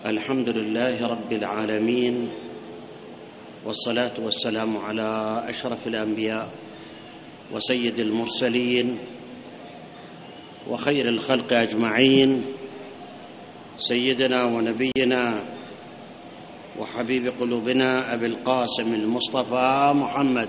الحمد لله رب العالمين، والصلاة والسلام على أشرف الأنبياء وسيد المرسلين وخير الخلق أجمعين، سيدنا ونبينا وحبيب قلوبنا أبي القاسم المصطفى محمد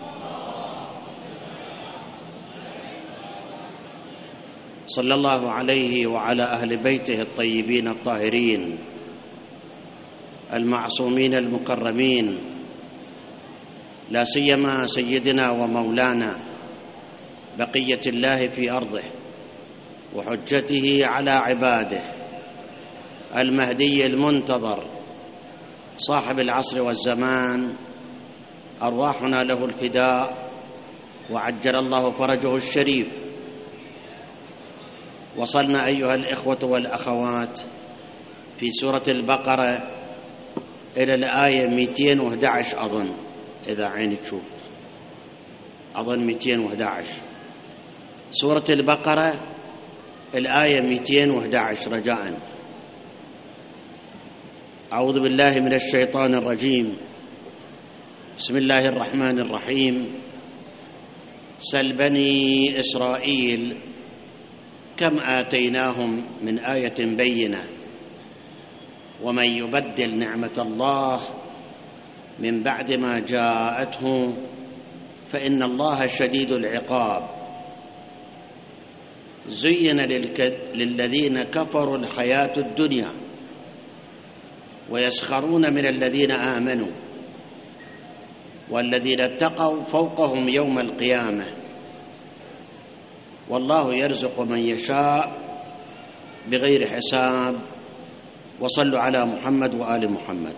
صلى الله عليه وعلى أهل بيته الطيبين الطاهرين المعصومين المكرمين، لا سيما سيدنا ومولانا بقية الله في أرضه وحجته على عباده المهدي المنتظر صاحب العصر والزمان، أرواحنا له الفداء وعجل الله فرجه الشريف. وصلنا أيها الإخوة والأخوات في سورة البقرة إلى الآية 211 أظن، إذا عيني تشوف أظن 211 سورة البقرة الآية 211 رجاءً. أعوذ بالله من الشيطان الرجيم، بسم الله الرحمن الرحيم. سل بني إسرائيل كم آتيناهم من آية بينة ومن يبدل نعمة الله من بعد ما جاءته فإن الله شديد العقاب. زين للذين كفروا الحياة الدنيا ويسخرون من الذين آمنوا والذين اتقوا فوقهم يوم القيامة والله يرزق من يشاء بغير حساب. وصلوا على محمد وآل محمد.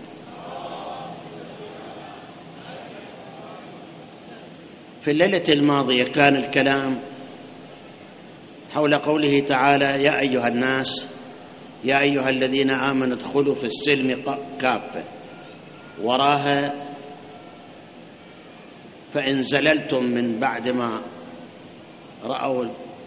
في الليلة الماضية كان الكلام حول قوله تعالى: يا أيها الناس يا أيها الذين آمنوا ادخلوا في السلم كافة، وراها فإن زللتم من بعد ما رأوا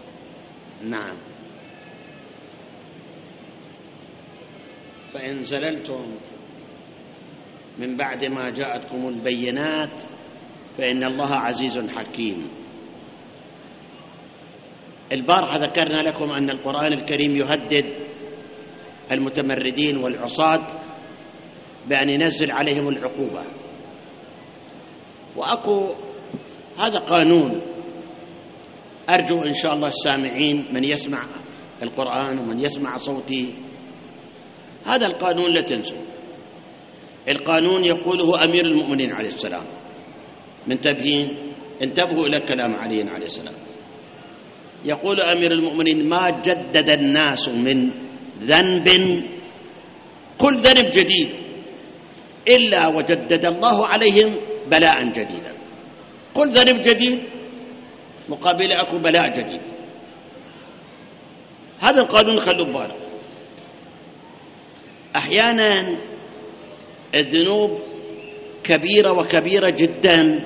فإن زللتم من بعد ما جاءتكم البينات فإن الله عزيز حكيم. البارحة ذكرنا لكم أن القرآن الكريم يهدد المتمردين والعصاة بأن ينزل عليهم العقوبة، وأكو هذا قانون أرجو إن شاء الله السامعين من يسمع القرآن ومن يسمع صوتي هذا القانون لا تنسوا. القانون يقوله أمير المؤمنين عليه السلام، منتبهين؟ انتبهوا إلى كلام علي عليه السلام. يقول أمير المؤمنين: ما جدد الناس من ذنب كل ذنب جديد إلا وجدد الله عليهم بلاء جديدا. كل ذنب جديد مقابل أكو بلاء جديد. هذا القانون خلوا ببالكم. أحيانا الذنوب كبيرة وكبيرة جدا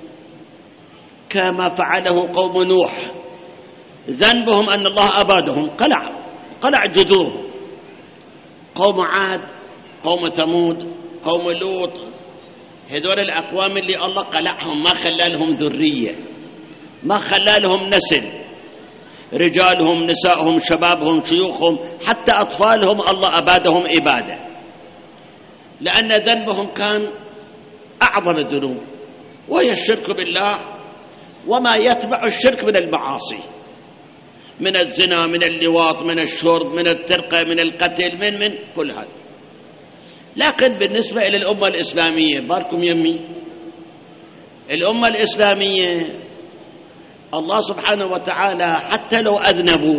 كما فعله قوم نوح. ذنبهم أن الله أبادهم، قلع جذورهم. قوم عاد، قوم ثمود، قوم لوط، هذول الأقوام اللي الله قلعهم، ما خلى لهم ذرية، ما خلى لهم نسل، رجالهم نسائهم شبابهم شيوخهم حتى أطفالهم الله أبادهم إبادة، لأن ذنبهم كان أعظم الذنوب وهي الشرك بالله وما يتبع الشرك من المعاصي، من الزنا، من اللواط، من الشرب، من السرقة، من القتل، من كل هذا. لكن بالنسبة إلى الأمة الإسلامية، باركم يمي، الأمة الإسلامية الله سبحانه وتعالى حتى لو أذنبوا،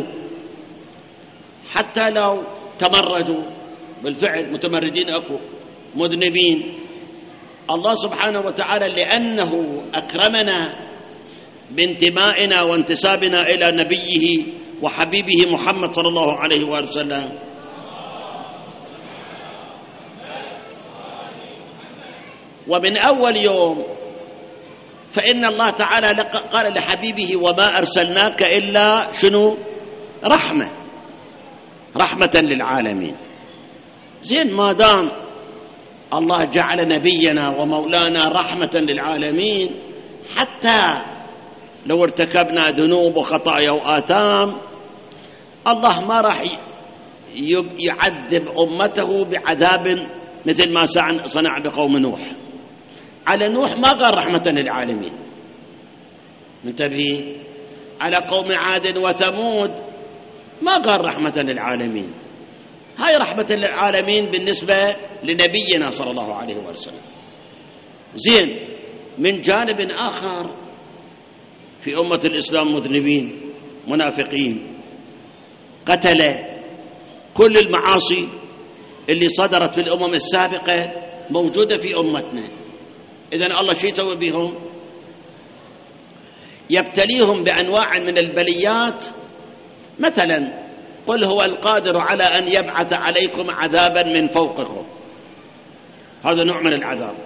حتى لو تمردوا، بالفعل متمردين أكو مذنبين، الله سبحانه وتعالى لأنه أكرمنا بانتمائنا وانتسابنا إلى نبيه وحبيبه محمد صلى الله عليه وآله وسلم، ومن أول يوم فإن الله تعالى قال لحبيبه: وما أرسلناك إلا شنو؟ رحمة للعالمين. زين، ما دام الله جعل نبينا ومولانا رحمة للعالمين، حتى لو ارتكبنا ذنوب وخطايا وآثام الله ما راح يعذب أمته بعذاب مثل ما صنع بقوم نوح. على نوح ما قال رحمة للعالمين، منتبهين؟ على قوم عاد وثمود ما قال رحمة للعالمين. هاي رحمة للعالمين بالنسبة لنبينا صلى الله عليه وسلم. زين، من جانب آخر في أمة الإسلام مذنبين منافقين قتلة، كل المعاصي اللي صدرت في الأمم السابقة موجودة في أمتنا. إذن الله شو يسوي بهم؟ يبتليهم بأنواع من البليات. مثلا قل هو القادر على أن يبعث عليكم عذابا من فوقكم، هذا نوع من العذاب،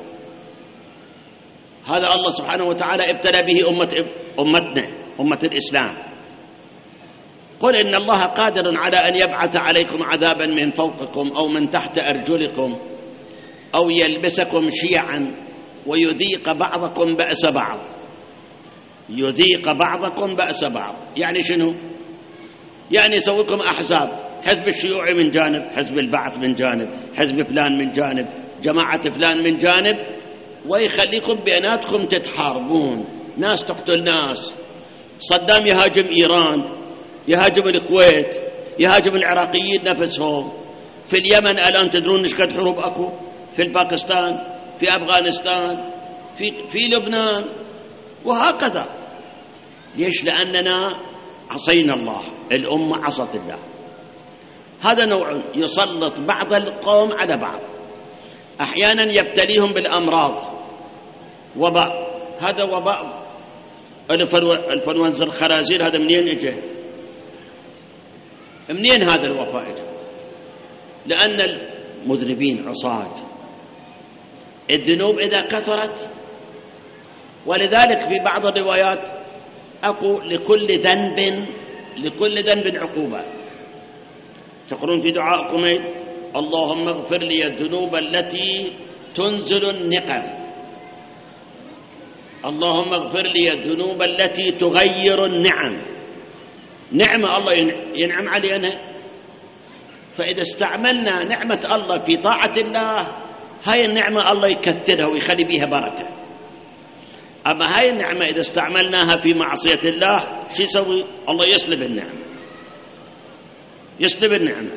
هذا الله سبحانه وتعالى ابتلى به أمتنا أمة الإسلام. قل إن الله قادر على أن يبعث عليكم عذابا من فوقكم أو من تحت أرجلكم أو يلبسكم شيعا ويذيق بعضكم بأس بعض. يذيق بعضكم بأس بعض يعني شنو؟ يعني يسويكم أحزاب، حزب الشيوعي من جانب، حزب البعث من جانب، حزب فلان من جانب، جماعة فلان من جانب، ويخليكم بيناتكم تتحاربون، ناس تقتل ناس. صدام يهاجم إيران، يهاجم الكويت، يهاجم العراقيين نفسهم. في اليمن الآن تدرون إيش قد حروب أكو، في الباكستان، في أفغانستان، في لبنان، وهكذا. ليش؟ لأننا عصينا الله، الأمة عصت الله. هذا نوع يسلط بعض القوم على بعض، أحيانا يبتليهم بالأمراض، وباء. هذا وباء الفلونزا الخنازير، هذا منين اجى؟ منين هذا الوباء اجى؟ لأن المذنبين عصاة، الذنوب إذا كثرت. ولذلك في بعض الروايات أقول لكل ذنب عقوبة. تقولون في دعائكم اللهم اغفر لي الذنوب التي تنزل النقم، اللهم اغفر لي الذنوب التي تغير النعم. نعمة الله ينعم علينا، فإذا استعملنا نعمة الله في طاعة الله، هاي النعمة الله يكثرها ويخلي بيها بركة. أما هاي النعمة إذا استعملناها في معصية الله، شو يسوي؟ الله يسلب النعمة، يسلب النعمة.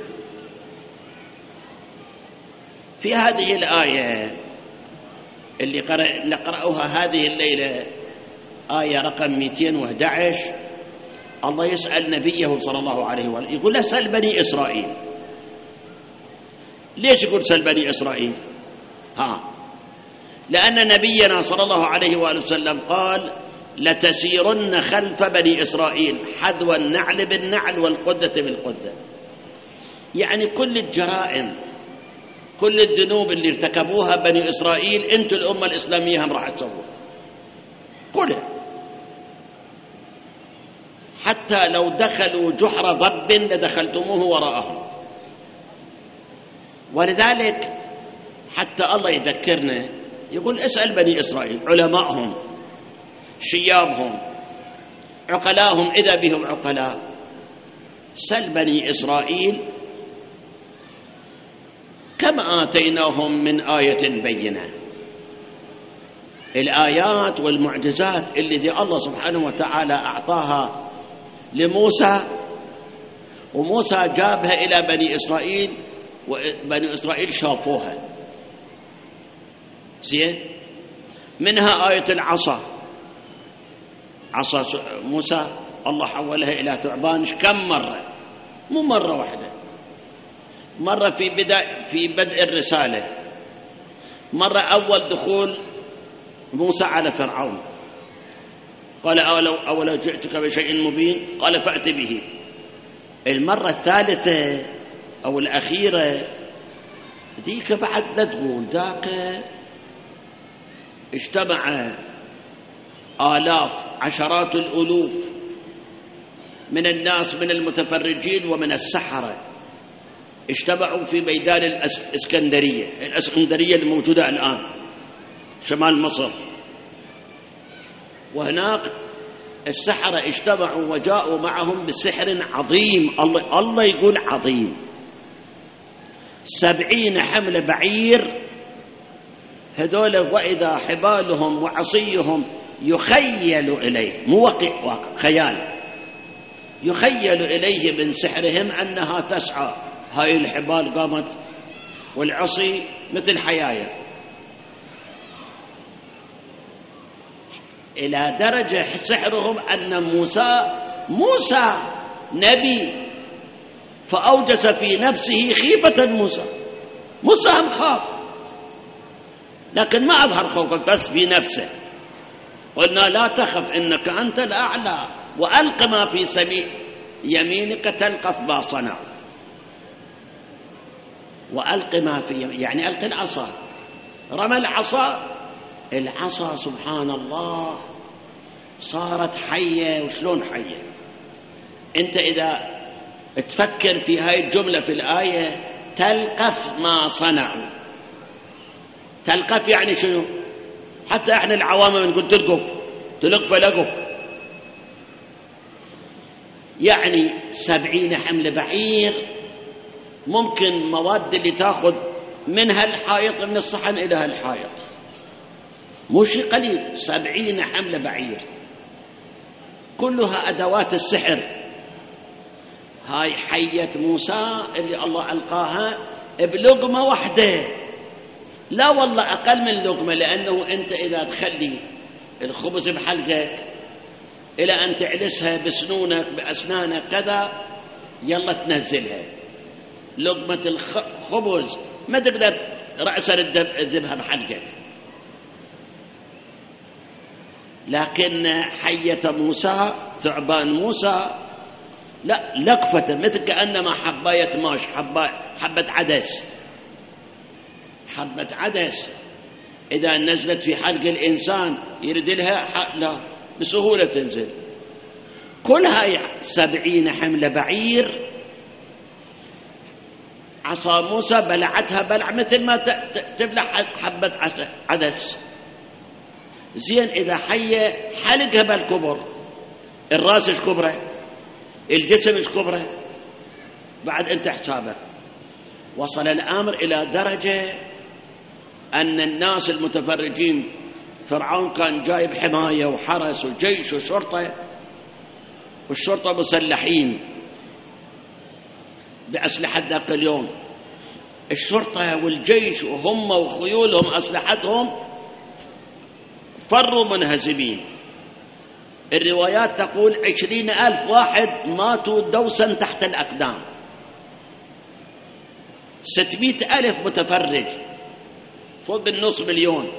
في هذه الآية اللي نقرأها هذه الليلة، آية رقم 211، الله يسأل نبيه صلى الله عليه وسلم، يقول اسأل بني إسرائيل. ليش يقول سأل بني إسرائيل؟ لأن نبينا صلى الله عليه وآله وسلم قال لتسيرن خلف بني إسرائيل حذو النعل بالنعل والقدة بالقدة. يعني كل الجرائم، كل الذنوب اللي ارتكبوها بني إسرائيل أنتم الأمة الإسلامية هم راح تسووها كلها، حتى لو دخلوا جحر ضب لدخلتموه وراءهم. ولذلك حتى الله يذكرنا يقول اسأل بني إسرائيل، علماءهم، شيابهم، عقلاهم إذا بهم عقلاء، سل بني إسرائيل كم آتيناهم من آية بينة. الآيات والمعجزات اللي الله سبحانه وتعالى أعطاها لموسى، وموسى جابها إلى بني إسرائيل، وبني إسرائيل شافوها. زين، منها آية العصا، عصا موسى الله حولها إلى ثعبان كم مرة؟ مو مرة واحدة، مرة في بدء الرسالة، مرة أول دخول موسى على فرعون، قال أولا جئتك بشيء مبين، قال فأت به. المرة الثالثة أو الأخيرة ذيك بعد لا تقول، ذاك اجتمع آلاف عشرات الألوف من الناس، من المتفرجين ومن السحرة، اجتمعوا في ميدان الإسكندرية الموجودة الآن شمال مصر، وهناك السحرة اجتمعوا وجاءوا معهم بسحر عظيم، الله يقول عظيم، 70 حمل بعير. هذول وإذا حبالهم وعصيهم يخيل إليه، مو واقع خيال، يخيل إليه من سحرهم أنها تسعى. هاي الحبال قامت والعصي مثل حيايا، إلى درجة سحرهم أن موسى نبي، فأوجس في نفسه خيفة موسى هم خاف، لكن ما أظهر خوفه بس في نفسه. قلنا لا تخف إنك أنت الأعلى، وألق ما في يمينك تلقف ما صنعوا. وألق ما في يعني ألق العصا، رمى العصا سبحان الله صارت حية. وشلون حية؟ أنت إذا تفكر في هاي الجملة في الآية، تلقف ما صنعوا، تلقف يعني شنو؟ حتى احنا العوام بنقول تلقف لقف، يعني 70 حمل بعير، ممكن مواد اللي تاخذ منها الحائط، من الصحن إلى الحائط، مو شيء قليل. 70 حمل بعير كلها أدوات السحر. هاي حية موسى اللي الله ألقاها بلقمة واحدة، لا والله أقل من لقمة، لأنه أنت إذا تخلي الخبز بحلقك إلى أن تعلسها بسنونك بأسنانك كذا، يلا تنزلها. لقمة الخبز ما تقدر رأسا تذبها بحلقك، لكن حية موسى، ثعبان موسى، لا لقفة مثل كأنما حباية ماش، حبة عدس إذا نزلت في حلق الإنسان يرد لها لا بسهولة تنزل. كلها 70 حمل بعير. عصا موسى بلعتها بلع مثل ما تبلع حبة عدس. زين إذا حية حلقها بالكبر، الراس إيش كبره، الجسم إيش كبره، بعد أنت حسابك. وصل الأمر إلى درجة أن الناس المتفرجين، فرعون كان جايب حماية وحرس وجيش وشرطة، والشرطة مسلحين بأسلحة ذاك اليوم. الشرطة والجيش وهم وخيولهم أسلحتهم فروا منهزمين. الروايات تقول 20,000 واحد ماتوا دوسا تحت الأقدام، 600,000 متفرج، فوق النص مليون.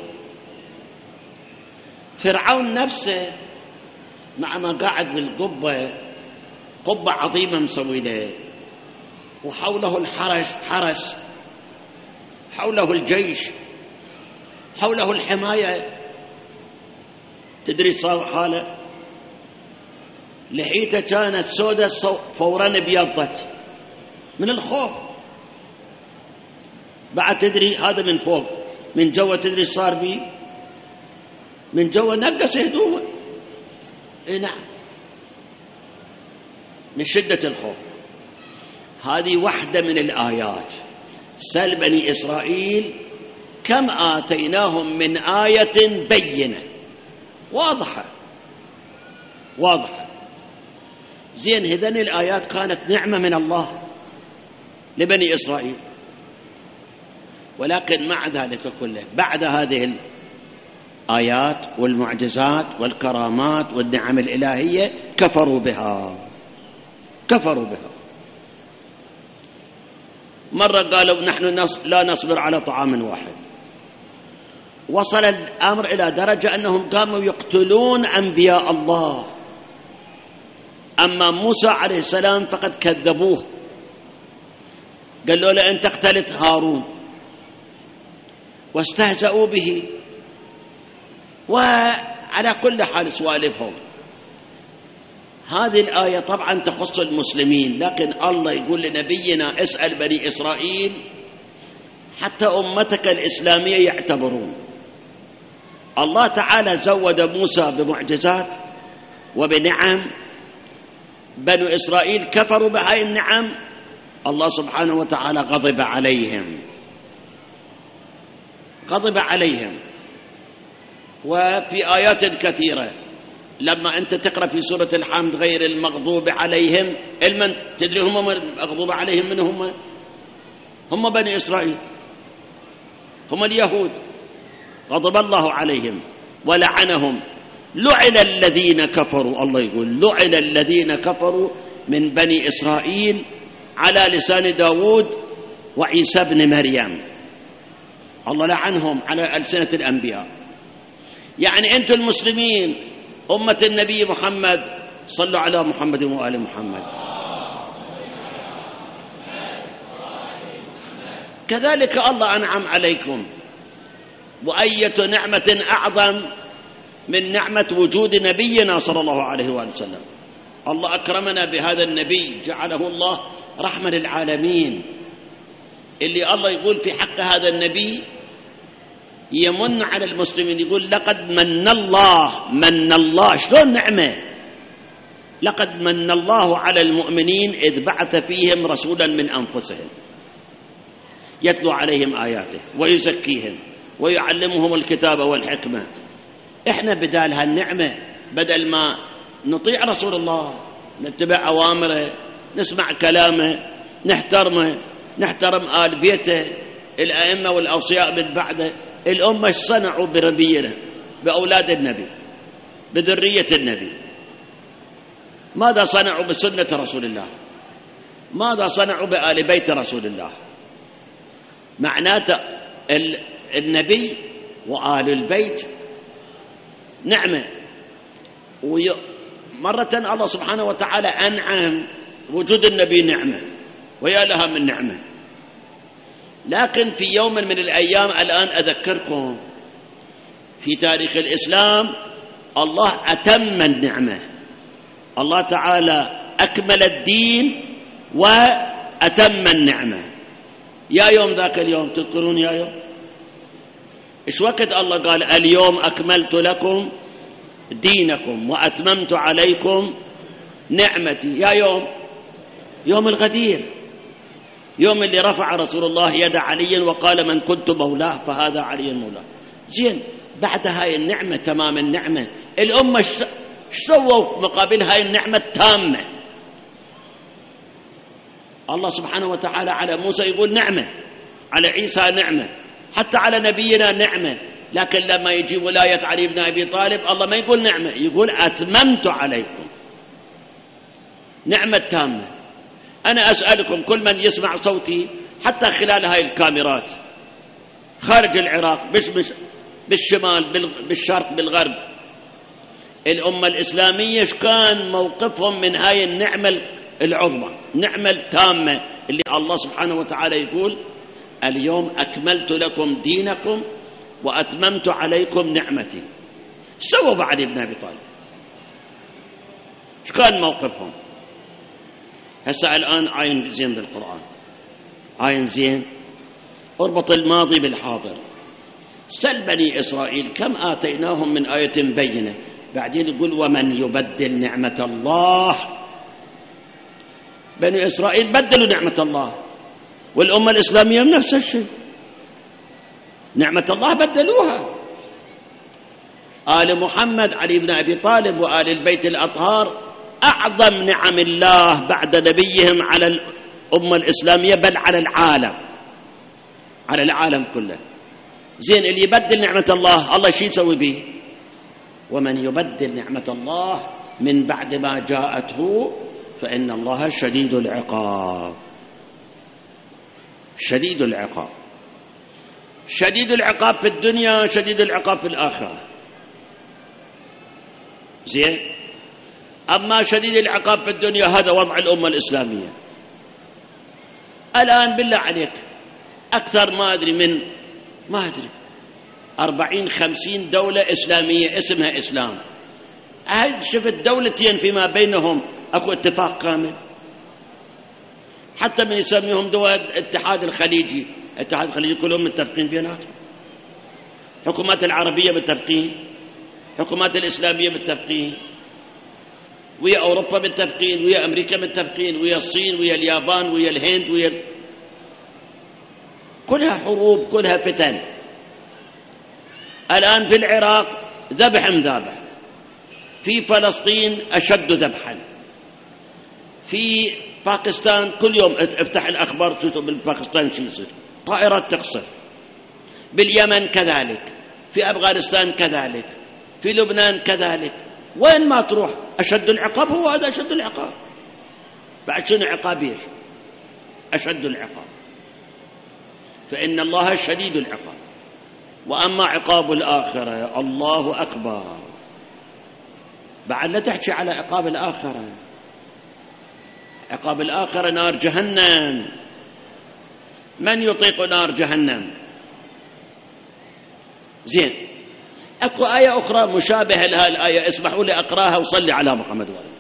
فرعون نفسه مع ما قاعد بالقبة، قبة عظيمة مسوي له، وحوله حرس، حوله الجيش، حوله الحماية. تدري صار حاله؟ لحيته كانت سودة فورا ابيضت من الخوف. بعد تدري هذا من فوق، من جوا تدري صار بيه؟ من جوا نقص هدومه. نعم، من شدة الخوف. هذه واحدة من الآيات. سل بني إسرائيل كم آتيناهم من آية بينة واضحة. زين، هذين الآيات كانت نعمة من الله لبني إسرائيل، ولكن مع ذلك كله بعد هذه الآيات والمعجزات والكرامات والنعم الإلهية كفروا بها. مرة قالوا نحن لا نصبر على طعام واحد. وصل الأمر إلى درجة أنهم قاموا يقتلون أنبياء الله. أما موسى عليه السلام فقد كذبوه، قالوا له أنت اقتلت هارون، واستهزأوا به. وعلى كل حال سوالفهم هذه الآية طبعا تخص المسلمين، لكن الله يقول لنبينا اسأل بني إسرائيل حتى أمتك الإسلامية يعتبرون. الله تعالى زود موسى بمعجزات وبنعم، بنو إسرائيل كفروا بهاي النعم، الله سبحانه وتعالى غضب عليهم. وفي آيات كثيرة لما أنت تقرأ في سورة الحمد غير المغضوب عليهم، تدري هم المغضوب عليهم من هم بني إسرائيل، هم اليهود، غضب الله عليهم ولعنهم. لعن الذين كفروا، الله يقول لعن الذين كفروا من بني إسرائيل على لسان داود وعيسى بن مريم، الله لعنهم على ألسنة الأنبياء. يعني أنتم المسلمين أمة النبي محمد صلوا على محمد وآل محمد. كذلك الله أنعم عليكم، وأية نعمة أعظم من نعمة وجود نبينا صلى الله عليه وآله وسلم. الله أكرمنا بهذا النبي، جعله الله رحمة للعالمين، اللي الله يقول في حق هذا النبي يمن على المسلمين، يقول لقد من الله شلون نعمة؟ لقد من الله على المؤمنين إذ بعث فيهم رسولا من أنفسهم يتلو عليهم آياته ويزكيهم ويعلمهم الكتاب والحكمة. إحنا بدال هالنعمة، بدل ما نطيع رسول الله، نتبع أوامره، نسمع كلامه، نحترم آل بيته الأئمة والأوصياء من بعده، الأمة صنعوا بربينا بأولاد النبي بذرية النبي؟ ماذا صنعوا بسنة رسول الله؟ ماذا صنعوا بآل بيت رسول الله؟ معناته النبي وآل البيت نعمة. مرة الله سبحانه وتعالى أنعم، وجود النبي نعمة ويا لها من نعمة. لكن في يوم من الأيام الآن أذكركم في تاريخ الإسلام الله أتم النعمة، الله تعالى أكمل الدين وأتم النعمة. يا يوم ذاك اليوم تذكرون يا يوم إيش وقت الله قال اليوم أكملت لكم دينكم وأتممت عليكم نعمتي؟ يا يوم الغدير، يوم اللي رفع رسول الله يد علي وقال من كنت مولاه فهذا علي مولاه. زين، بعد هاي النعمة تمام النعمة الأمة سووا مقابل هاي النعمة التامة؟ الله سبحانه وتعالى على موسى يقول نعمة، على عيسى نعمة، حتى على نبينا نعمة. لكن لما يجي ولاية علي بن أبي طالب الله ما يقول نعمة، يقول أتممت عليكم نعمة تامة. أنا أسألكم كل من يسمع صوتي حتى خلال هاي الكاميرات خارج العراق، بالشمال بالشرق بالغرب، الأمة الإسلامية إيش كان موقفهم من هاي النعمة العظمى، النعمة التامة اللي الله سبحانه وتعالى يقول اليوم أكملت لكم دينكم وأتممت عليكم نعمتي؟ سووا بعد ابن أبي طالب إيش كان موقفهم؟ هسه الآن عاين زين بالقرآن، عاين زين، اربط الماضي بالحاضر. سل بني إسرائيل كم آتيناهم من آية بينة، بعدين يقول ومن يبدل نعمة الله. بني إسرائيل بدلوا نعمة الله، والأمة الإسلامية نفس الشيء، نعمة الله بدلوها. آل محمد علي بن أبي طالب وآل البيت الأطهار أعظم نعم الله بعد نبيهم على الأمة الإسلامية، بل على العالم كله. زين، اللي يبدل نعمة الله شو يسوي به؟ ومن يبدل نعمة الله من بعد ما جاءته فإن الله شديد العقاب. شديد العقاب، شديد العقاب في الدنيا، شديد العقاب في الآخرة. زين، أما شديد العقاب في الدنيا هذا وضع الأمة الإسلامية الآن. بالله عليك أكثر ما أدري 40-50 دولة إسلامية اسمها إسلام، هل شفت دولتين فيما بينهم أكو اتفاق كامل؟ حتى من يسميهم دول الاتحاد الخليجي، الاتحاد الخليجي كلهم متفقين بيناتهم، حكومات العربية متفقين، حكومات الإسلامية متفقين، ويا أوروبا متفقين، ويا أمريكا متفقين، ويا الصين، ويا اليابان، ويا الهند، كلها حروب، كلها فتن. الآن في العراق ذبح مذابح، في فلسطين أشد ذبحا، في باكستان كل يوم افتح الأخبار تشوف بالباكستان شو يصير، طائرات تقصف، باليمن كذلك، في أفغانستان كذلك، في لبنان كذلك، وين ما تروح أشد العقاب هو هذا أشد العقاب. بعد شنو عقاب؟ ايش أشد العقاب؟ فإن الله شديد العقاب. وأما عقاب الآخرة الله أكبر. بعد لا تحكي على عقاب الآخرة، عقاب الآخرة نار جهنم. من يطيق نار جهنم؟ زين، أكو آية أخرى مشابهة لها الآية، اسمحوا لي أقراها وصلي على محمد وآله.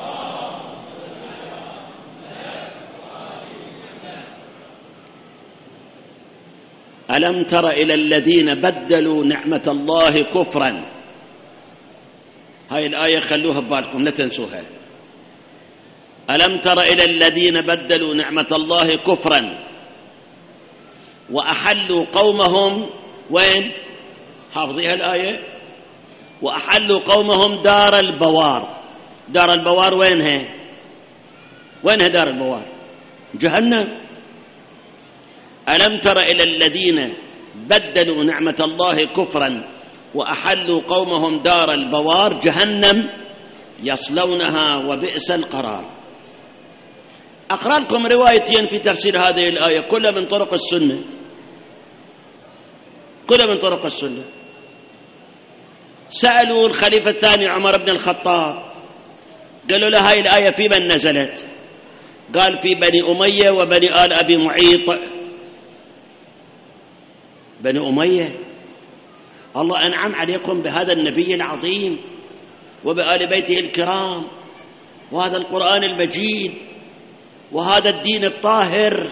ألم تر إلى الذين بدلوا نعمة الله كفرا. هاي الآية خلوها ببالكم لا تنسوها. ألم تر إلى الذين بدلوا نعمة الله كفرا وأحلوا قومهم وين؟ حافظيها الآية؟ وأحلوا قومهم دار البوار. دار البوار وينها؟ وينها دار البوار؟ جهنم. ألم تر إلى الذين بدلوا نعمة الله كفرا وأحلوا قومهم دار البوار جهنم يصلونها وبئس القرار. أقرأ لكم روايتين في تفسير هذه الآية كلها من طرق السنة، كلها من طرق السنة. سألوا الخليفة الثاني عمر بن الخطاب، قالوا له هاي الآية في من نزلت؟ قال في بني أمية وبني آل أبي معيط. بني أمية، الله أنعم عليكم بهذا النبي العظيم وبآل بيته الكرام وهذا القرآن المجيد وهذا الدين الطاهر،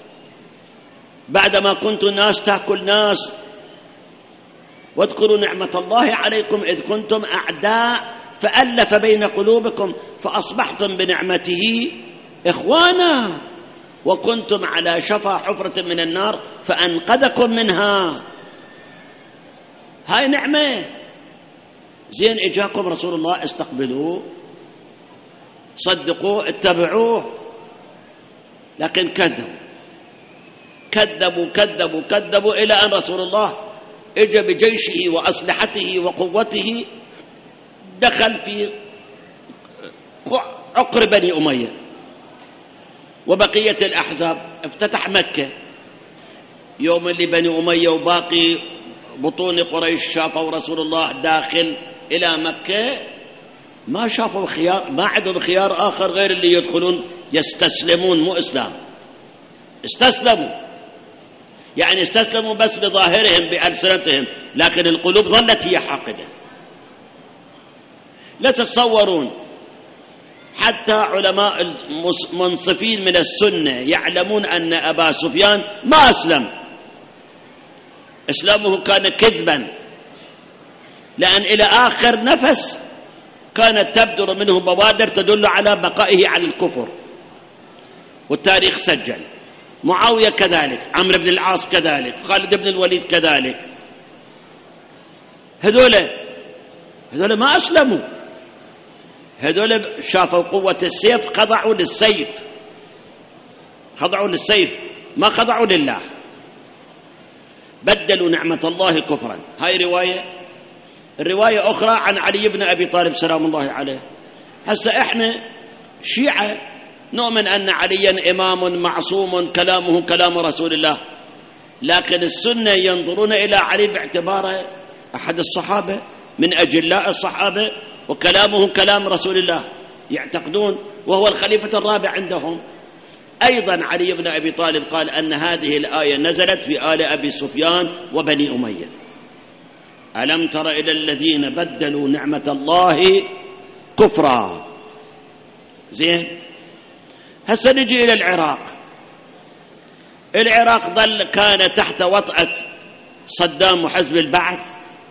بعدما كنتم ناس تأكل ناس. واذكروا نعمة الله عليكم إذ كنتم أعداء فألف بين قلوبكم فأصبحتم بنعمته إخوانا وكنتم على شفا حفرة من النار فأنقذكم منها. هاي نعمة. زين، إجاكم رسول الله، استقبلوه، صدقوه، اتبعوه، لكن كذبوا إلى أن رسول الله اجى بجيشه وأسلحته وقوته، دخل في عقر بني أمية وبقية الأحزاب، افتتح مكة. يوم اللي بني أمية وباقي بطون قريش شافوا رسول الله داخل إلى مكة، ما شافوا خيار، ما عندهم خيار آخر غير اللي يدخلون يستسلمون، مو إسلام، استسلموا، يعني استسلموا بس بظاهرهم بألسنتهم، لكن القلوب ظلت هي حاقدة. لا تتصورون حتى علماء المنصفين من السنة يعلمون أن أبا سفيان ما أسلم، إسلامه كان كذبا، لأن إلى آخر نفس كانت تبدر منه بوادر تدل على بقائه على الكفر، والتاريخ سجل. معاوية كذلك، عمرو بن العاص كذلك، خالد بن الوليد كذلك. هذول ما أسلموا، هذول شافوا قوة السيف خضعوا للسيف، ما خضعوا لله. بدلوا نعمة الله كفرا. هاي رواية. الرواية أخرى عن علي بن أبي طالب سلام الله عليه. هسا إحنا شيعة نؤمن أن عليا إمام معصوم كلامه كلام رسول الله، لكن السنة ينظرون إلى علي باعتباره أحد الصحابة من أجلاء الصحابة وكلامه كلام رسول الله، يعتقدون وهو الخليفة الرابع عندهم. أيضا علي بن أبي طالب قال أن هذه الآية نزلت في آل أبي سفيان وبني أمية. ألم تر إلى الذين بدلوا نعمة الله كفرا. زين، هسه نجي إلى العراق. العراق كان تحت وطأة صدام وحزب البعث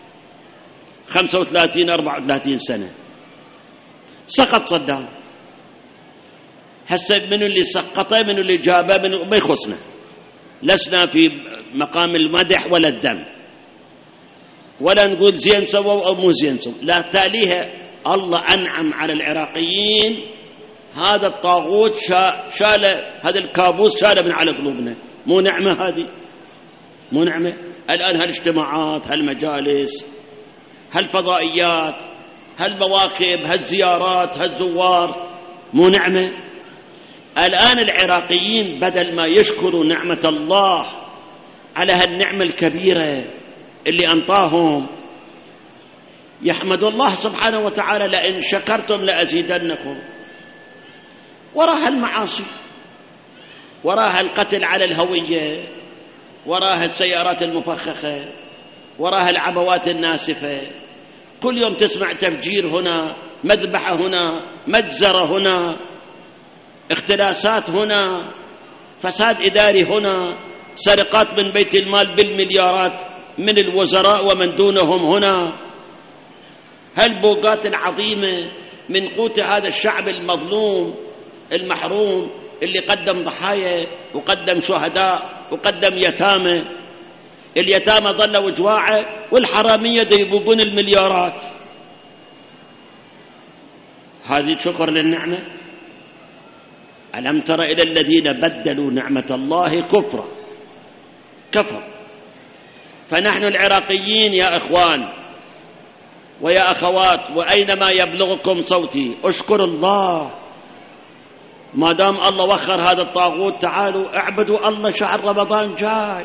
35-34 سنة. سقط صدام. هسه منو اللي سقطه، منو اللي جابه، منو ما يخصنا، لسنا في مقام المدح ولا الذم، ولا نقول زين سووا أو مو زين سووا، لا، تاليها الله أنعم على العراقيين. هذا الطاغوت شال هذا الكابوس، شاله من على قلوبنا. مو نعمة هذه؟ مو نعمة؟ الآن هالاجتماعات، هالمجالس، هالفضائيات، هالمواكب، هالزيارات، هالزوار، مو نعمة؟ الآن العراقيين بدل ما يشكروا نعمة الله على هالنعمة الكبيرة اللي أنطاهم، يحمد الله سبحانه وتعالى لئن شكرتم لأزيدنكم. وراها المعاصي، وراها القتل على الهوية، وراها السيارات المفخخة، وراها العبوات الناسفة. كل يوم تسمع تفجير هنا، مذبحة هنا، مجزرة هنا، اختلاسات هنا، فساد إداري هنا، سرقات من بيت المال بالمليارات من الوزراء ومن دونهم هنا. هالبوقات العظيمة من قوت هذا الشعب المظلوم المحروم اللي قدم ضحايا وقدم شهداء وقدم يتامى. اليتامى ظلوا جواعة والحرامية يبوقون المليارات. هذه شكر للنعمة. ألم تر إلى الذين بدلوا نعمة الله كفر. فنحن العراقيين يا إخوان ويا أخوات، وأينما يبلغكم صوتي، اشكروا الله. ما دام الله وخر هذا الطاغوت، تعالوا اعبدوا الله. شهر رمضان جاي،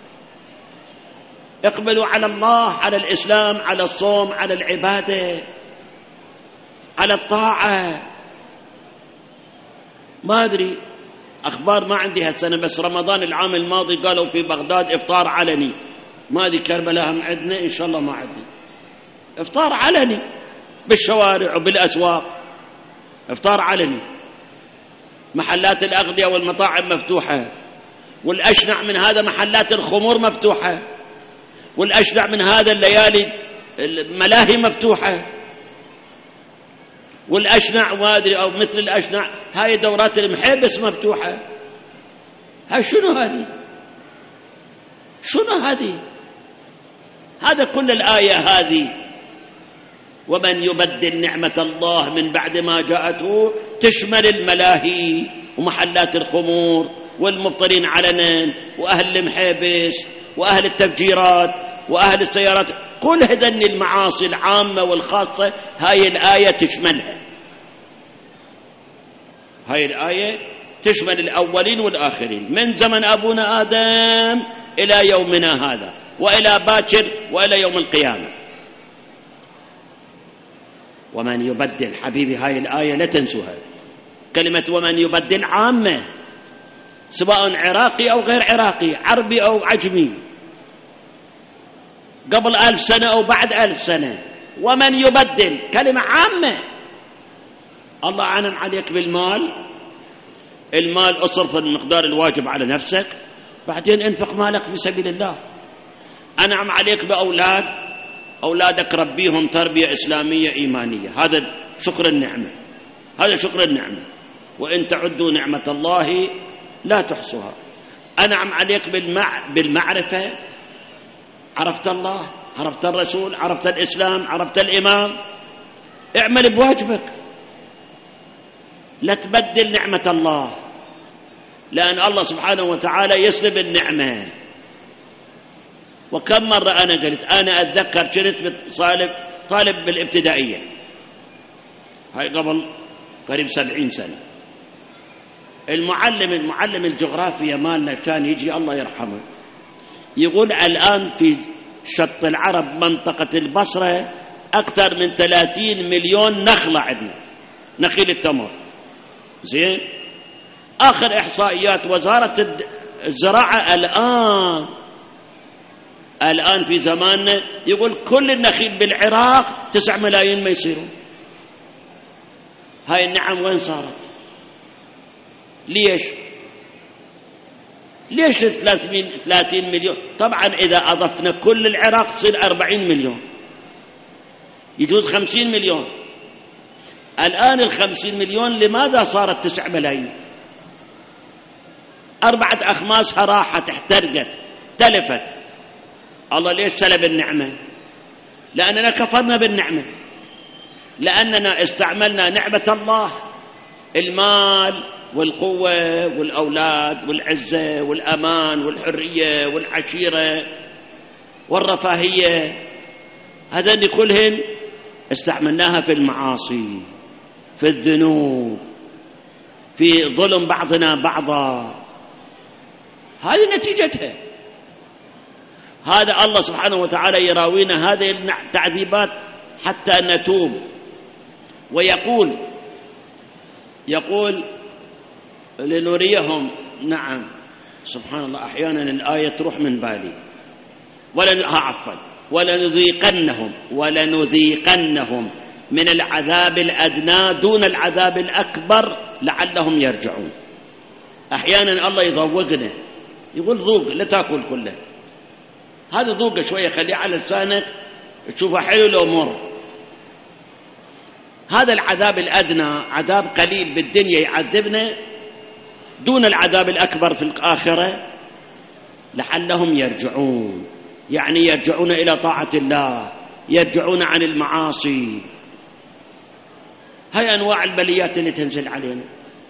اقبلوا على الله، على الإسلام، على الصوم، على العبادة، على الطاعة. ما أدري أخبار، ما عندي هالسنة، بس رمضان العام الماضي قالوا في بغداد إفطار علني. ما أدري كربلاء هم عندنا، إن شاء الله ما عندنا. إفطار علني بالشوارع وبالأسواق، إفطار علني. محلات الأغذية والمطاعم مفتوحة، والأشنع من هذا محلات الخمور مفتوحة، والأشنع من هذا الليالي الملاهي مفتوحة، والأشنع ما أدري أو مثل الأشنع هاي دورات المحيبس مفتوحة. هاي شنو هذه؟ شنو هذه؟ هذا كل الآية هذه. ومن يبدل نعمة الله من بعد ما جاءته تشمل الملاهي ومحلات الخمور والمفطرين علنا وأهل المحيبس وأهل التفجيرات وأهل السيارات. كل هذني المعاصي العامة والخاصة هاي الآية تشملها. هاي الآية تشمل الأولين والآخرين من زمن أبونا آدم إلى يومنا هذا، وإلى باكر، وإلى يوم القيامة. ومن يبدل، حبيبي هاي الآية لا تنسوها. كلمة ومن يبدل عامة، سواء عراقي أو غير عراقي، عربي أو عجمي، قبل 1000 سنة أو بعد 1000 سنة. ومن يبدل كلمة عامة. الله أنعم عليك بالمال، المال أصرف المقدار الواجب على نفسك، بعدين انفق مالك في سبيل الله. أنعم عليك بأولاد، أولادك ربيهم تربية إسلامية إيمانية. هذا شكر النعمة، هذا شكر النعمة. وإن تعدوا نعمة الله لا تحصوها. أنعم عليك بالمعرفة، عرفت الله، عرفت الرسول، عرفت الإسلام، عرفت الإمام، اعمل بواجبك، لا تبدل نعمة الله، لأن الله سبحانه وتعالى يسلب النعمة. وكم مرة أنا قلت، أنا أتذكر كنت طالب بالابتدائية، هاي قبل قريب 70 سنة. المعلم الجغرافيا مالنا كان يجي الله يرحمه، يقول الآن في شط العرب منطقة البصرة أكثر من 30 مليون نخلة عندنا، نخيل التمر. زين، آخر إحصائيات وزارة الزراعة الآن في زماننا يقول كل النخيل بالعراق 9 ملايين ما يصيرون. هاي النعم وين صارت؟ ليش 30 مليون؟ طبعا إذا أضفنا كل العراق تصير 40 مليون، يجوز 50 مليون. الآن 50 مليون لماذا صارت 9 ملايين؟ 4 أخماسها راحت، احترقت، تلفت. الله ليش سلب النعمة؟ لأننا كفرنا بالنعمة، لأننا استعملنا نعمة الله، المال والقوة والأولاد والعزة والأمان والحرية والعشيرة والرفاهية، هذين كلهن استعملناها في المعاصي، في الذنوب، في ظلم بعضنا بعضا. هذه نتيجتها. هذا الله سبحانه وتعالى يراوينا هذه التعذيبات حتى نتوب. ويقول لنريهم. نعم سبحان الله، أحيانا الآية تروح من بالي. ولنذيقنهم من العذاب الأدنى دون العذاب الأكبر لعلهم يرجعون. أحيانا الله يذوقنا، يقول ذوق، لا تأكل كله، هذا ذوق شوية، خليه على لسانك تشوفه حلو لو مر. هذا العذاب الأدنى عذاب قليل بالدنيا يعذبنا دون العذاب الأكبر في الآخرة لعلهم يرجعون، يعني يرجعون إلى طاعة الله، يرجعون عن المعاصي. هاي أنواع البليات اللي تنزل علينا.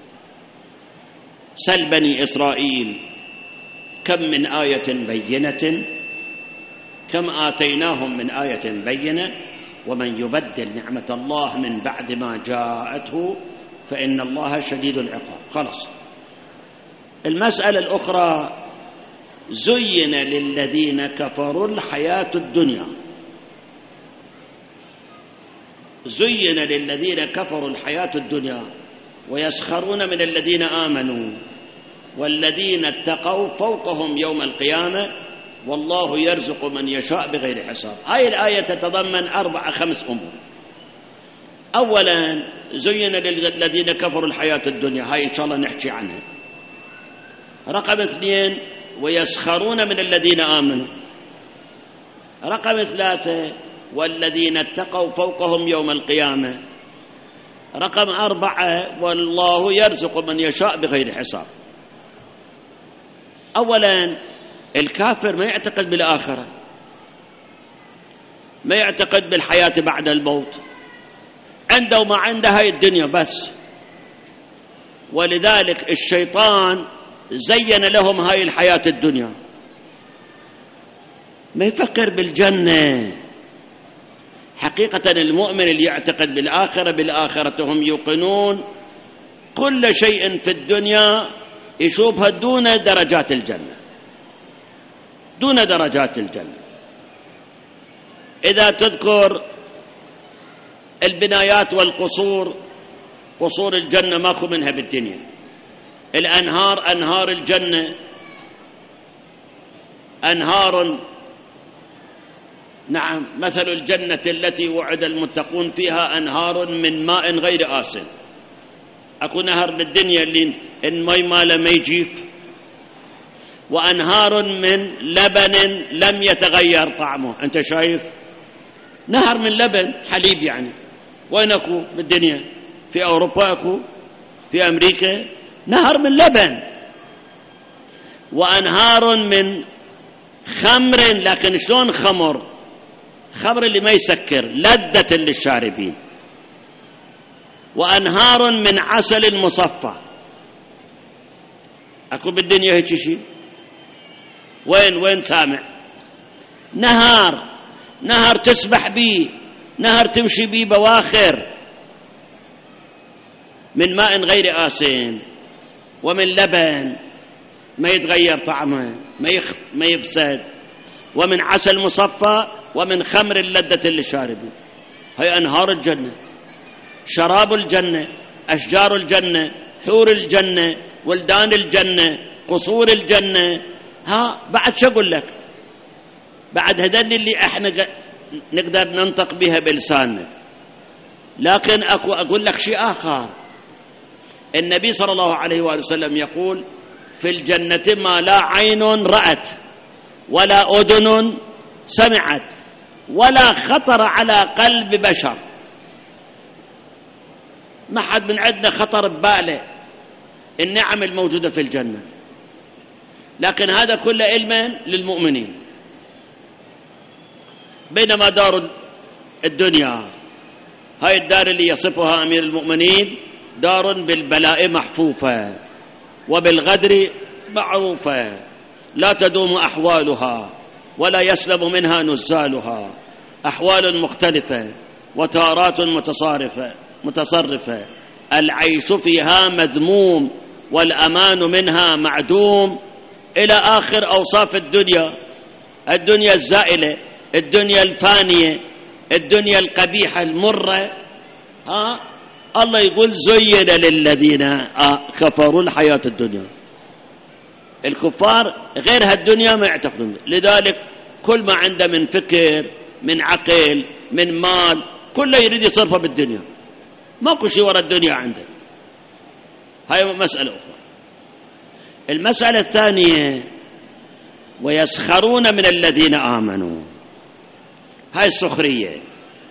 سل بني إسرائيل كم من آية بينة، كم آتيناهم من آية بينة، ومن يبدل نعمة الله من بعد ما جاءته فإن الله شديد العقاب. خلاص. المسألة الأخرى، زين للذين كفروا الحياة الدنيا. زين للذين كفروا الحياة الدنيا ويسخرون من الذين آمنوا والذين اتقوا فوقهم يوم القيامة والله يرزق من يشاء بغير حساب. هاي الآية تتضمن 4-5 أمور. أولا، زين للذين كفروا الحياة الدنيا، هاي إن شاء الله نحكي عنها. رقم 2، ويسخرون من الذين آمنوا. رقم 3، والذين اتقوا فوقهم يوم القيامة. رقم 4، والله يرزق من يشاء بغير حساب. أولا، الكافر ما يعتقد بالآخرة، ما يعتقد بالحياة بعد الموت، عنده ما عنده هاي الدنيا بس. ولذلك الشيطان زين لهم هاي الحياة الدنيا، ما يفكر بالجنة. حقيقة المؤمن اللي يعتقد بالآخرة هم يوقنون كل شيء في الدنيا يشوفها دون درجات الجنة، دون درجات الجنة. إذا تذكر البنايات والقصور، قصور الجنة ماكو منها بالدنيا. الأنهار، أنهار الجنة أنهار، نعم، مثل الجنة التي وعد المتقون فيها أنهار من ماء غير آسن. أكو نهر بالدنيا اللي المي ماله ما يجيف، وأنهار من لبن لم يتغير طعمه. أنت شايف نهر من لبن حليب، يعني وين أكو بالدنيا؟ في أوروبا أكو، في أمريكا، نهر من لبن. وأنهار من خمر، لكن شلون خمر اللي ما يسكر، لذة للشاربين. وأنهار من عسل مصفى. أكو بالدنيا هيك شيء؟ وين سامع؟ نهر تسبح بيه، نهر تمشي بيه بواخر، من ماء غير آسن، ومن لبن ما يتغير طعمه، ما يفسد، ومن عسل مصفى، ومن خمر لذة للشاربين. هي أنهار الجنة، شراب الجنة، أشجار الجنة، حور الجنة، ولدان الجنة، قصور الجنة. بعد شو أقول لك؟ بعد هذين اللي احنا نقدر ننطق بها بلساننا، لكن أقول لك شيء آخر. النبي صلى الله عليه وآله وسلم يقول في الجنة ما لا عين رأت ولا أذن سمعت ولا خطر على قلب بشر. ما حد من عندنا خطر بباله النعم الموجودة في الجنة، لكن هذا كله علما للمؤمنين. بينما دار الدنيا هاي الدار اللي يصفها أمير المؤمنين دار بالبلاء محفوفة وبالغدر معروفة، لا تدوم أحوالها ولا يسلم منها نزالها، أحوال مختلفة وتارات متصرفة، العيش فيها مذموم والأمان منها معدوم، إلى آخر أوصاف الدنيا الزائلة، الدنيا الفانية، الدنيا القبيحة المرة. الله يقول زين للذين كفروا الحياة الدنيا. الكفار غير هالدنيا ما يعتقدون، لذلك كل ما عنده من فكر من عقل من مال كله يريد يصرفه بالدنيا، ماكو شيء وراء الدنيا عنده. هاي مسألة أخرى. المسألة الثانية ويسخرون من الذين آمنوا، هاي السخرية.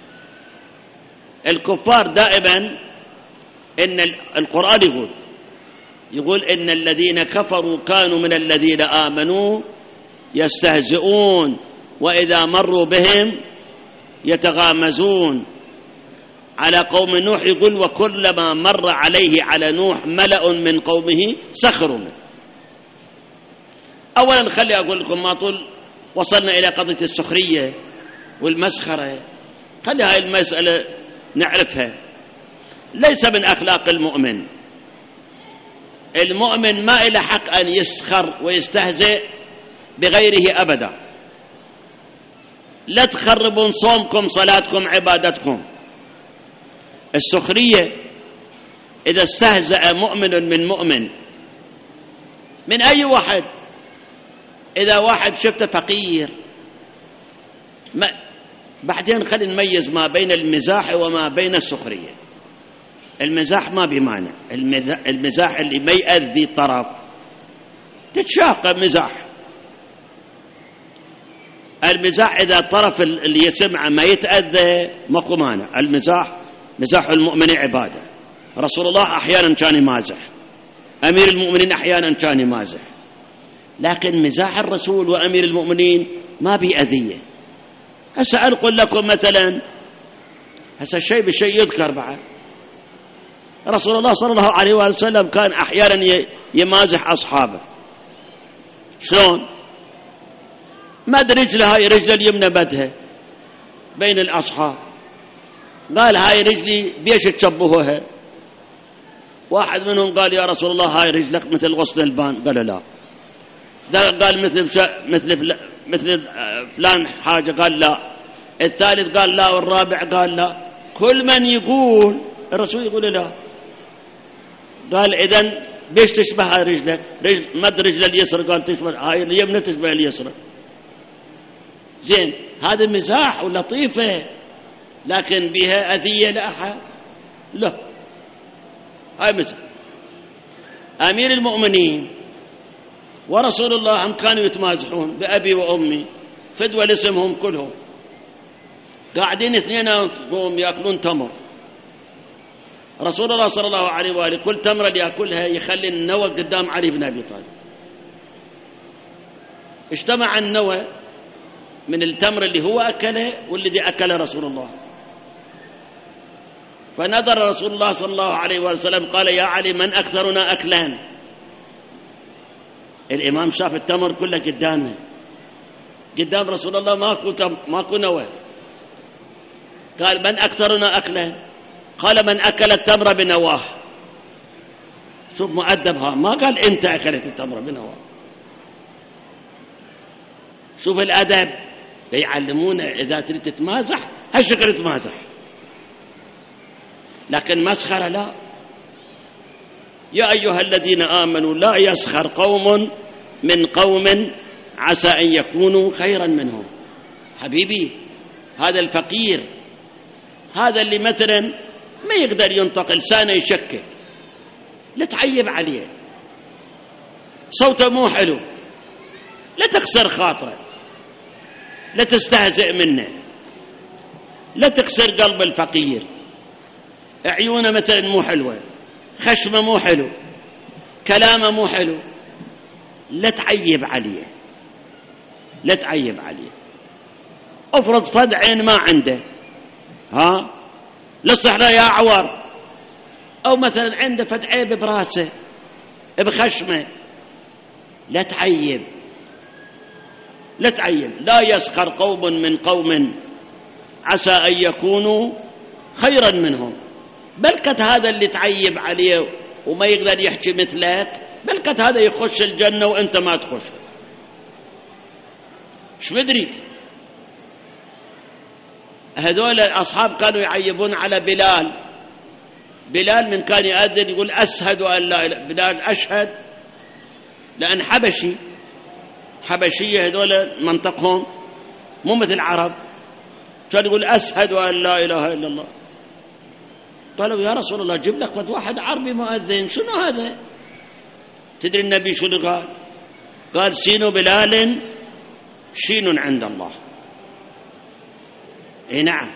الكفار دائما إن القرآن يقول إن الذين كفروا كانوا من الذين آمنوا يستهزئون وإذا مروا بهم يتغامزون. على قوم نوح يقول وكلما مر عليه على نوح ملأ من قومه سخروا منه. أولا خلي أقول لكم ما طول وصلنا إلى قضية السخرية والمسخرة، خلي هاي المسألة نعرفها. ليس من أخلاق المؤمن. المؤمن ما إله حق أن يسخر ويستهزئ بغيره أبدا. لا تخربون صومكم صلاتكم عبادتكم. السخرية إذا استهزأ مؤمن من مؤمن من أي واحد، إذا واحد شفته فقير بعدين خلي نميز ما بين المزاح وما بين السخرية. المزاح ما بمعنى، المزاح اللي ما يأذي طرف تتشاق مزاح. المزاح إذا الطرف اللي يسمعه ما يتأذى ماكو مانع. المزاح مزاح المؤمن عبادة. رسول الله أحيانا كان يمازح، أمير المؤمنين أحيانا كان يمازح، لكن مزاح الرسول وأمير المؤمنين ما بيأذيه. هسه أقول لكم مثلا، هسه الشيء بالشيء يذكر بعد. رسول الله صلى الله عليه وسلم كان أحيانا يمازح أصحابه. شلون؟ مد رجله، هاي رجل اليمنى بدها بين الأصحاب، قال هاي رجلي بيش تشبهوها. واحد منهم قال يا رسول الله هاي رجلك مثل غصن البان، قال لا. قال مثل فلان حاجة، قال لا. الثالث قال لا، والرابع قال لا. كل من يقول الرسول يقول لا. قال إذن بيش تشبه هاي رجلك؟ مد رجل اليسر، قال تشبه هاي اليمنى تشبه اليسرى. زين، هذا مزاح ولطيفة، لكن بها أذية لأحد؟ لا، هاي مزاح. أمير المؤمنين ورسول الله هم كانوا يتمازحون بأبي وأمي، فدوى لاسمهم كلهم، قاعدين اثنينهم يأكلون تمر. رسول الله صلى الله عليه وآله كل تمرة اللي يأكلها يخلي النوى قدام علي بن أبي طالب. اجتمع النوى من التمر اللي هو أكله والذي أكله رسول الله، فنظر رسول الله صلى الله عليه وسلم قال يا علي من أكثرنا أكلان؟ الإمام شاف التمر كله قدامه، قدام رسول الله ماكو نوى. قال من أكثرنا أكلا؟ قال من أكل التمر بنواه. شوف مؤدبها، ما قال أنت أكلت التمر بنواه. شوف الأدب، يعلمون إذا تريد تتمازح هالشكل تتمازح، لكن مسخرة لا. يا أيها الذين آمنوا لا يسخر قوم من قوم عسى أن يكونوا خيرا منهم. حبيبي، هذا الفقير، هذا اللي مثلا ما يقدر ينطق، لسانه يشكل، لا تعيب عليه. صوته مو حلو، لا تكسر خاطره، لا تستهزئ منه، لا تكسر قلب الفقير. عيونه مثلا مو حلوة، خشمه مو حلو، كلامه مو حلو، لا تعيب عليه، لا تعيب عليه. افرض فد عين ما عنده، لا تصح له يا عور، او مثلا عنده فد عيب براسه بخشمه، لا تعيب، لا تعيب. لا يسخر قوم من قوم عسى أن يكونوا خيرا منهم. بلكت هذا اللي تعيب عليه وما يقدر يحكي مثلك، بلكت هذا يخش الجنة وانت ما تخش. ايش مدري. هذول الأصحاب كانوا يعيبون على بلال من كان يؤذن يقول أشهد أن لا إله. بلال أشهد، لأن حبشية هذول منطقهم مو مثل العرب، كان يقول أشهد أن لا إله إلا الله. قالوا يا رسول الله جيب لك واحد عربي مؤذن، شنو هذا؟ تدري النبي شنو قال؟ قال سين بلال شين عند الله. اي نعم.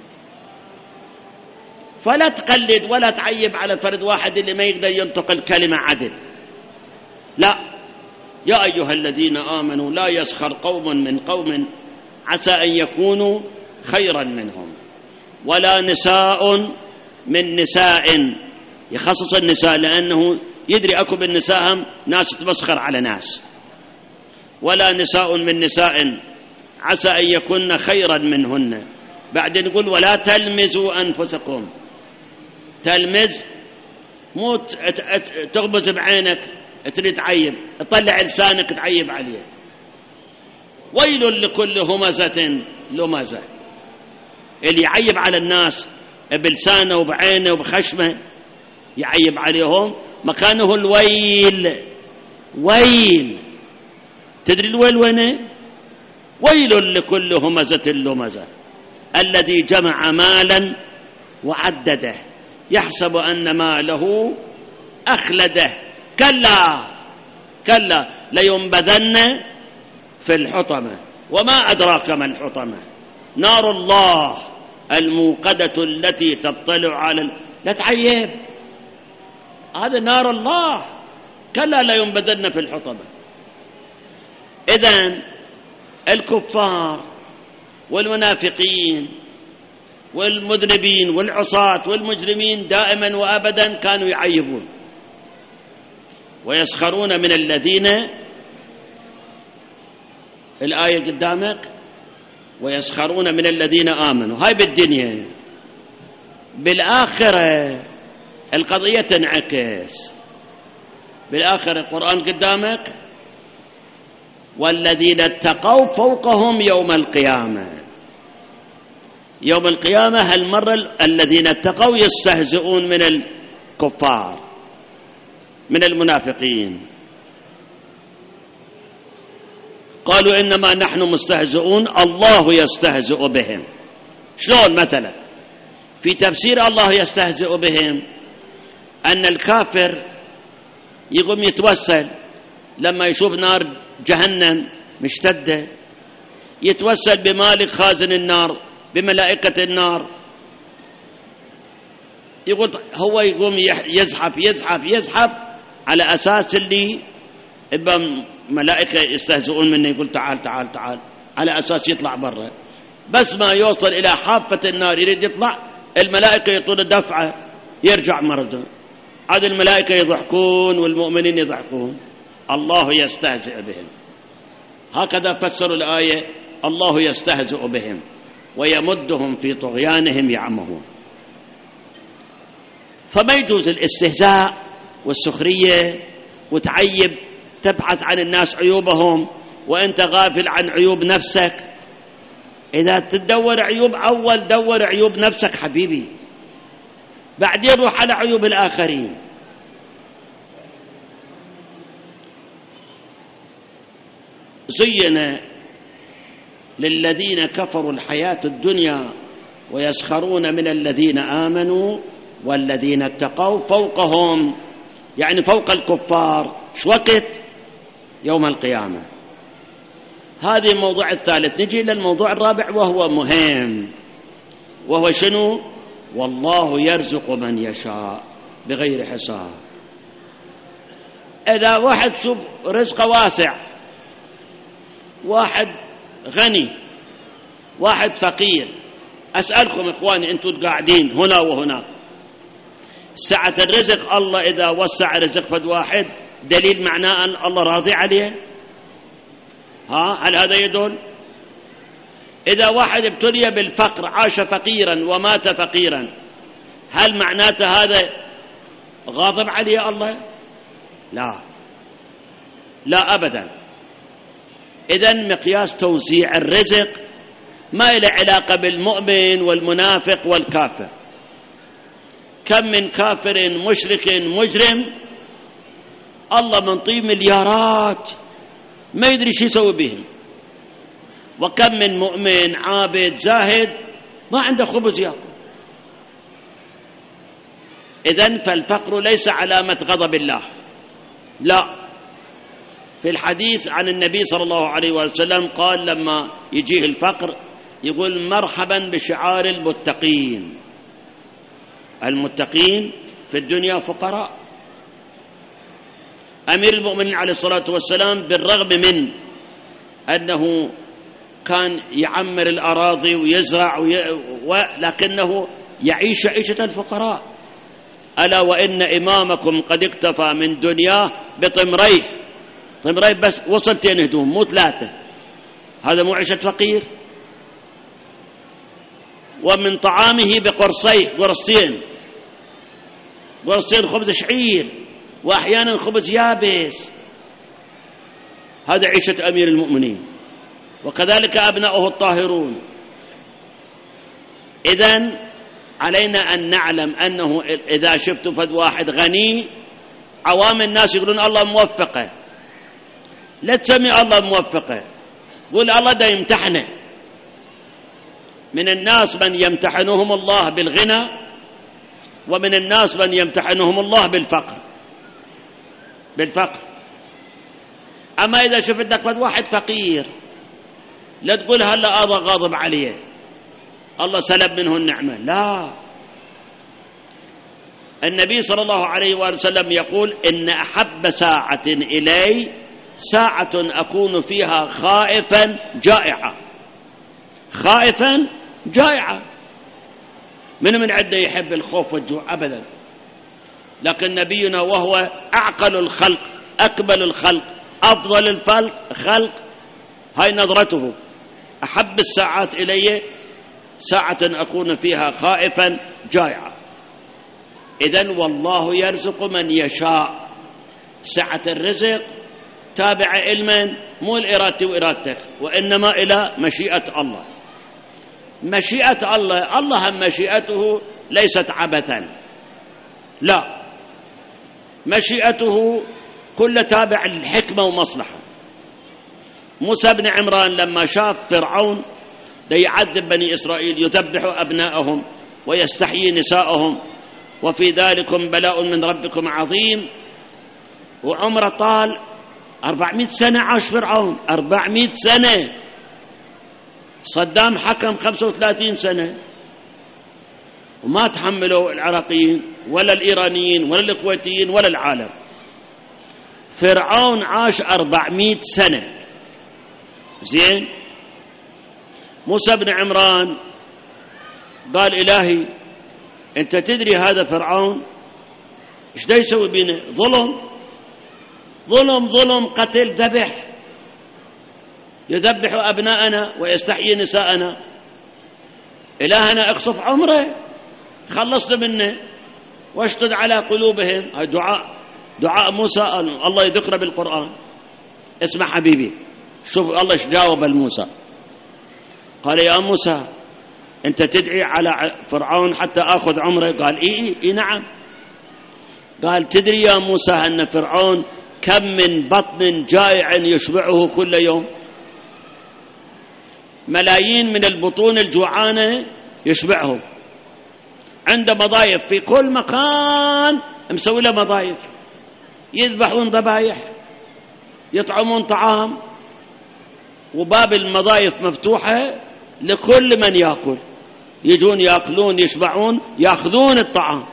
فلا تقلد ولا تعيب على فرد واحد اللي ما يقدر ينطق الكلمة عدل. لا، يا أيها الذين آمنوا لا يسخر قوم من قوم عسى أن يكونوا خيرا منهم، ولا نساء من نساء، يخصص النساء لأنه يدري أكو بالنساء هم ناس تمسخر على ناس. ولا نساء من نساء عسى أن يكون خيرا منهن. بعدين يقول ولا تلمزوا أنفسكم. تلمز مو تغمز بعينك تريد تعيب، تطلع لسانك تعيب عليه. ويل لكل همزة لمزة. اللي يعيب على الناس بلسانه وبعينه وبخشمه يعيب عليهم مكانه الويل. ويل، تدري الويل وينه؟ ويل لكل همزة لمزة الذي جمع مالا وعدده يحسب أن ماله أخلده كلا لينبذن في الحطمة. وما أدراك ما الحطمة؟ نار الله الموقدة التي تطلع على لا تعيب، هذا نار الله. كلا لينبذن في الحطمة. إذن الكفار والمنافقين والمذنبين والعصاة والمجرمين دائما وأبدا كانوا يعيبون ويسخرون من الذين، الآية قدامك، ويسخرون من الذين آمنوا. هاي بالدنيا. بالآخرة القضية تنعكس. بالآخرة القرآن قدامك والذين اتقوا فوقهم يوم القيامة. يوم القيامة هالمرة الذين اتقوا يستهزئون من الكفار من المنافقين. قالوا إنما نحن مستهزئون الله يستهزئ بهم. شلون مثلا؟ في تفسير الله يستهزئ بهم أن الكافر يقوم يتوسل لما يشوف نار جهنم مشتدة، يتوسل بمالك خازن النار بملائكة النار، يقول هو يقوم يزحف على أساس اللي ملائكة يستهزئون منه، يقول تعال تعال تعال، على أساس يطلع برا. بس ما يوصل إلى حافة النار يريد يطلع، الملائكة يطول دفعة يرجع مرده. عاد الملائكة يضحكون والمؤمنين يضحكون. الله يستهزئ بهم. هكذا فسروا الآية، الله يستهزئ بهم ويمدهم في طغيانهم يعمهون. فما يجوز الاستهزاء والسخرية وتعيب، تبحث عن الناس عيوبهم وأنت غافل عن عيوب نفسك. إذا تدور عيوب أول دور عيوب نفسك حبيبي، بعدين روح على عيوب الآخرين. زين للذين كفروا الحياة الدنيا ويسخرون من الذين آمنوا والذين اتقوا فوقهم، يعني فوق الكفار. شو وقت؟ يوم القيامة. هذه الموضوع الثالث. نجي إلى الموضوع الرابع وهو مهم، وهو شنو؟ والله يرزق من يشاء بغير حساب. إذا واحد شوف رزقه واسع، واحد غني، واحد فقير، أسألكم إخواني أنتم قاعدين هنا وهناك، سعة الرزق الله إذا وسع رزق فد واحد دليل معناه أن الله راضي عليه؟ هل هذا يدل؟ إذا واحد ابتلي بالفقر، عاش فقيرا ومات فقيرا، هل معناته هذا غاضب عليه الله؟ لا أبدا. إذن مقياس توزيع الرزق ما له علاقة بالمؤمن والمنافق والكافر. كم من كافر مشرك مجرم الله منطيه مليارات ما يدري شو يسوي بهم، وكم من مؤمن عابد زاهد ما عنده خبز يأكل. إذن فالفقر ليس علامة غضب الله، لا. في الحديث عن النبي صلى الله عليه وسلم قال لما يجيه الفقر يقول مرحبا بشعار المتقين. المتقين في الدنيا فقراء. أمير المؤمنين عليه الصلاة والسلام بالرغم من أنه كان يعمر الأراضي ويزرع لكنه يعيش عيشة الفقراء. ألا وإن إمامكم قد اكتفى من دنياه بطمريه، طمريه بس وصلتين هدوم مو 3، هذا مو عيشة فقير. ومن طعامه قرصين خبز شعير، وأحيانا خبز يابس، هذا عيشة أمير المؤمنين، وكذلك أبناؤه الطاهرون. إذن علينا أن نعلم أنه إذا شفت فد واحد غني عوام الناس يقولون الله موفقه، لا تسمي الله موفقه، قول الله دا يمتحنه. من الناس من يمتحنهم الله بالغنى، ومن الناس من يمتحنهم الله بالفقر. أما إذا شفت لك واحد فقير لا تقول هلا الله غاضب عليه، الله سلب منه النعمة، لا. النبي صلى الله عليه وسلم يقول إن أحب ساعة إلي ساعة أكون فيها خائفا جائعا. من عنده يحب الخوف والجوع أبدا، لكن نبينا وهو أعقل الخلق، أكمل الخلق، أفضل الخلق، هاي نظرته: أحب الساعات إلي ساعة أكون فيها خائفا جائعا. إذن والله يرزق من يشاء. سعة الرزق تابع علما مو لإرادتي وإرادتك، وإنما إلى مشيئة الله. مشيئة الله هم مشيئته ليست عبثا، لا، مشيئته كل تابع الحكمة ومصلحة. موسى بن عمران لما شاف فرعون دا يعذب بني إسرائيل، يذبح أبناءهم ويستحيي نساءهم، وفي ذلكم بلاء من ربكم عظيم، وعمره طال 400 سنة عاش فرعون، 400 سنة. صدام حكم 35 سنة وما تحملوا العراقيين ولا الإيرانيين ولا الكويتيين ولا العالم. فرعون عاش 400 سنة. زين، موسى بن عمران قال إلهي أنت تدري هذا فرعون إيش دا يسوي بينا؟ ظلم، قتل، ذبح، يذبح أبناءنا ويستحيي نساءنا. إلهنا اقصف عمره، خلصنا منه واشتد على قلوبهم. هاي دعاء موسى، الله يذكره بالقرآن. اسمع حبيبي، شوف الله ايش جاوب الموسى. قال يا موسى أنت تدعي على فرعون حتى أخذ عمره؟ قال إيه نعم. قال تدري يا موسى أن فرعون كم من بطن جائع يشبعه كل يوم؟ ملايين من البطون الجوعانة يشبعهم. عنده مضايف في كل مكان، مسوي له مضايف، يذبحون ذبايح، يطعمون طعام، وباب المضايف مفتوحة لكل من يأكل، يجون يأكلون يشبعون يأخذون الطعام.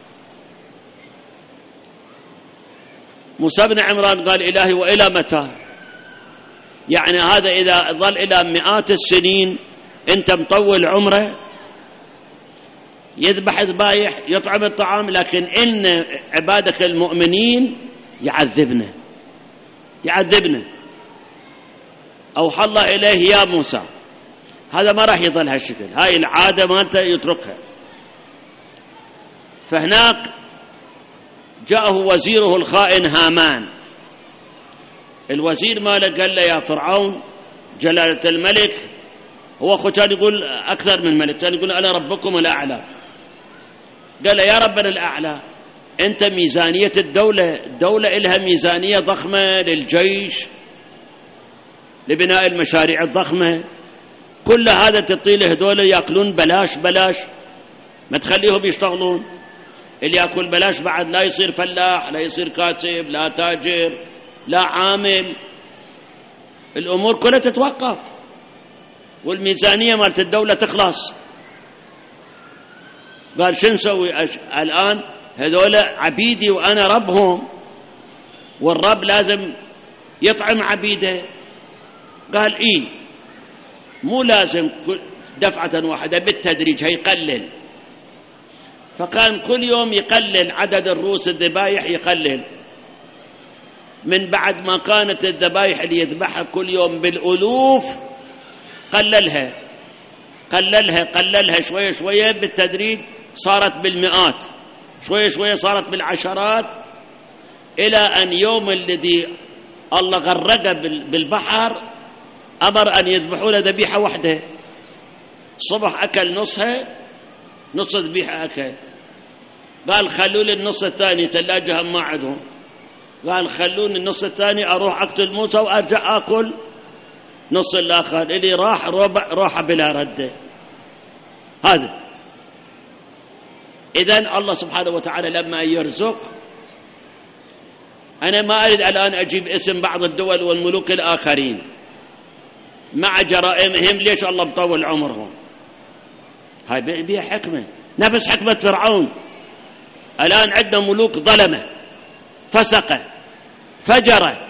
موسى بن عمران قال إلهي وإلى متى؟ يعني هذا إذا ظل إلى مئات السنين أنت مطول عمره، يذبح ذبايح يطعم الطعام، لكن إن عبادك المؤمنين يعذبنا. أوحى الله إليه يا موسى هذا ما راح يظل هالشكل، هاي العادة مالته يتركها. فهناك جاءه وزيره الخائن هامان، الوزير ماله قال له يا فرعون جلالة الملك، هو أخو كان يقول أكثر من ملك، كان يقول أنا ربكم الأعلى، قال له يا ربنا الأعلى أنت ميزانية الدولة إلها ميزانية ضخمة للجيش لبناء المشاريع الضخمة، كل هذا تطيله هذول يأكلون بلاش، ما تخليهم يشتغلون، اللي يأكل بلاش بعد لا يصير فلاح، لا يصير كاتب، لا تاجر، لا عامل، الأمور كلها تتوقف والميزانية مالت الدولة تخلص. قال شو نسوي الآن؟ هذول عبيدي وأنا ربهم، والرب لازم يطعم عبيده. قال إيه مو لازم دفعة واحدة، بالتدريج هيقلل. فكان كل يوم يقلل عدد الروس الذبايح، يقلل من بعد ما كانت الذبايح اللي يذبحها كل يوم بالألوف قللها شوية بالتدريج، صارت بالمئات، شوية صارت بالعشرات، إلى أن يوم الذي الله غرقه بالبحر أمر أن يذبحوا له ذبيحة واحدة، الصبح أكل نصها، نص ذبيحة أكل. قال خلوا لي النص الثاني، ثلاجة هم ما عندهم، قال خلوني النص الثاني أروح أقتل موسى وأرجع أكل نص الآخر، اللي راح ربع راح بلا رده. هذا إذن الله سبحانه وتعالى لما يرزق، أنا ما أريد الآن أجيب اسم بعض الدول والملوك الآخرين مع جرائمهم، ليش الله مطول عمرهم؟ هاي بيها حكمة، نفس حكمة فرعون. الآن عندنا ملوك ظلمة، فسقة، فجرة،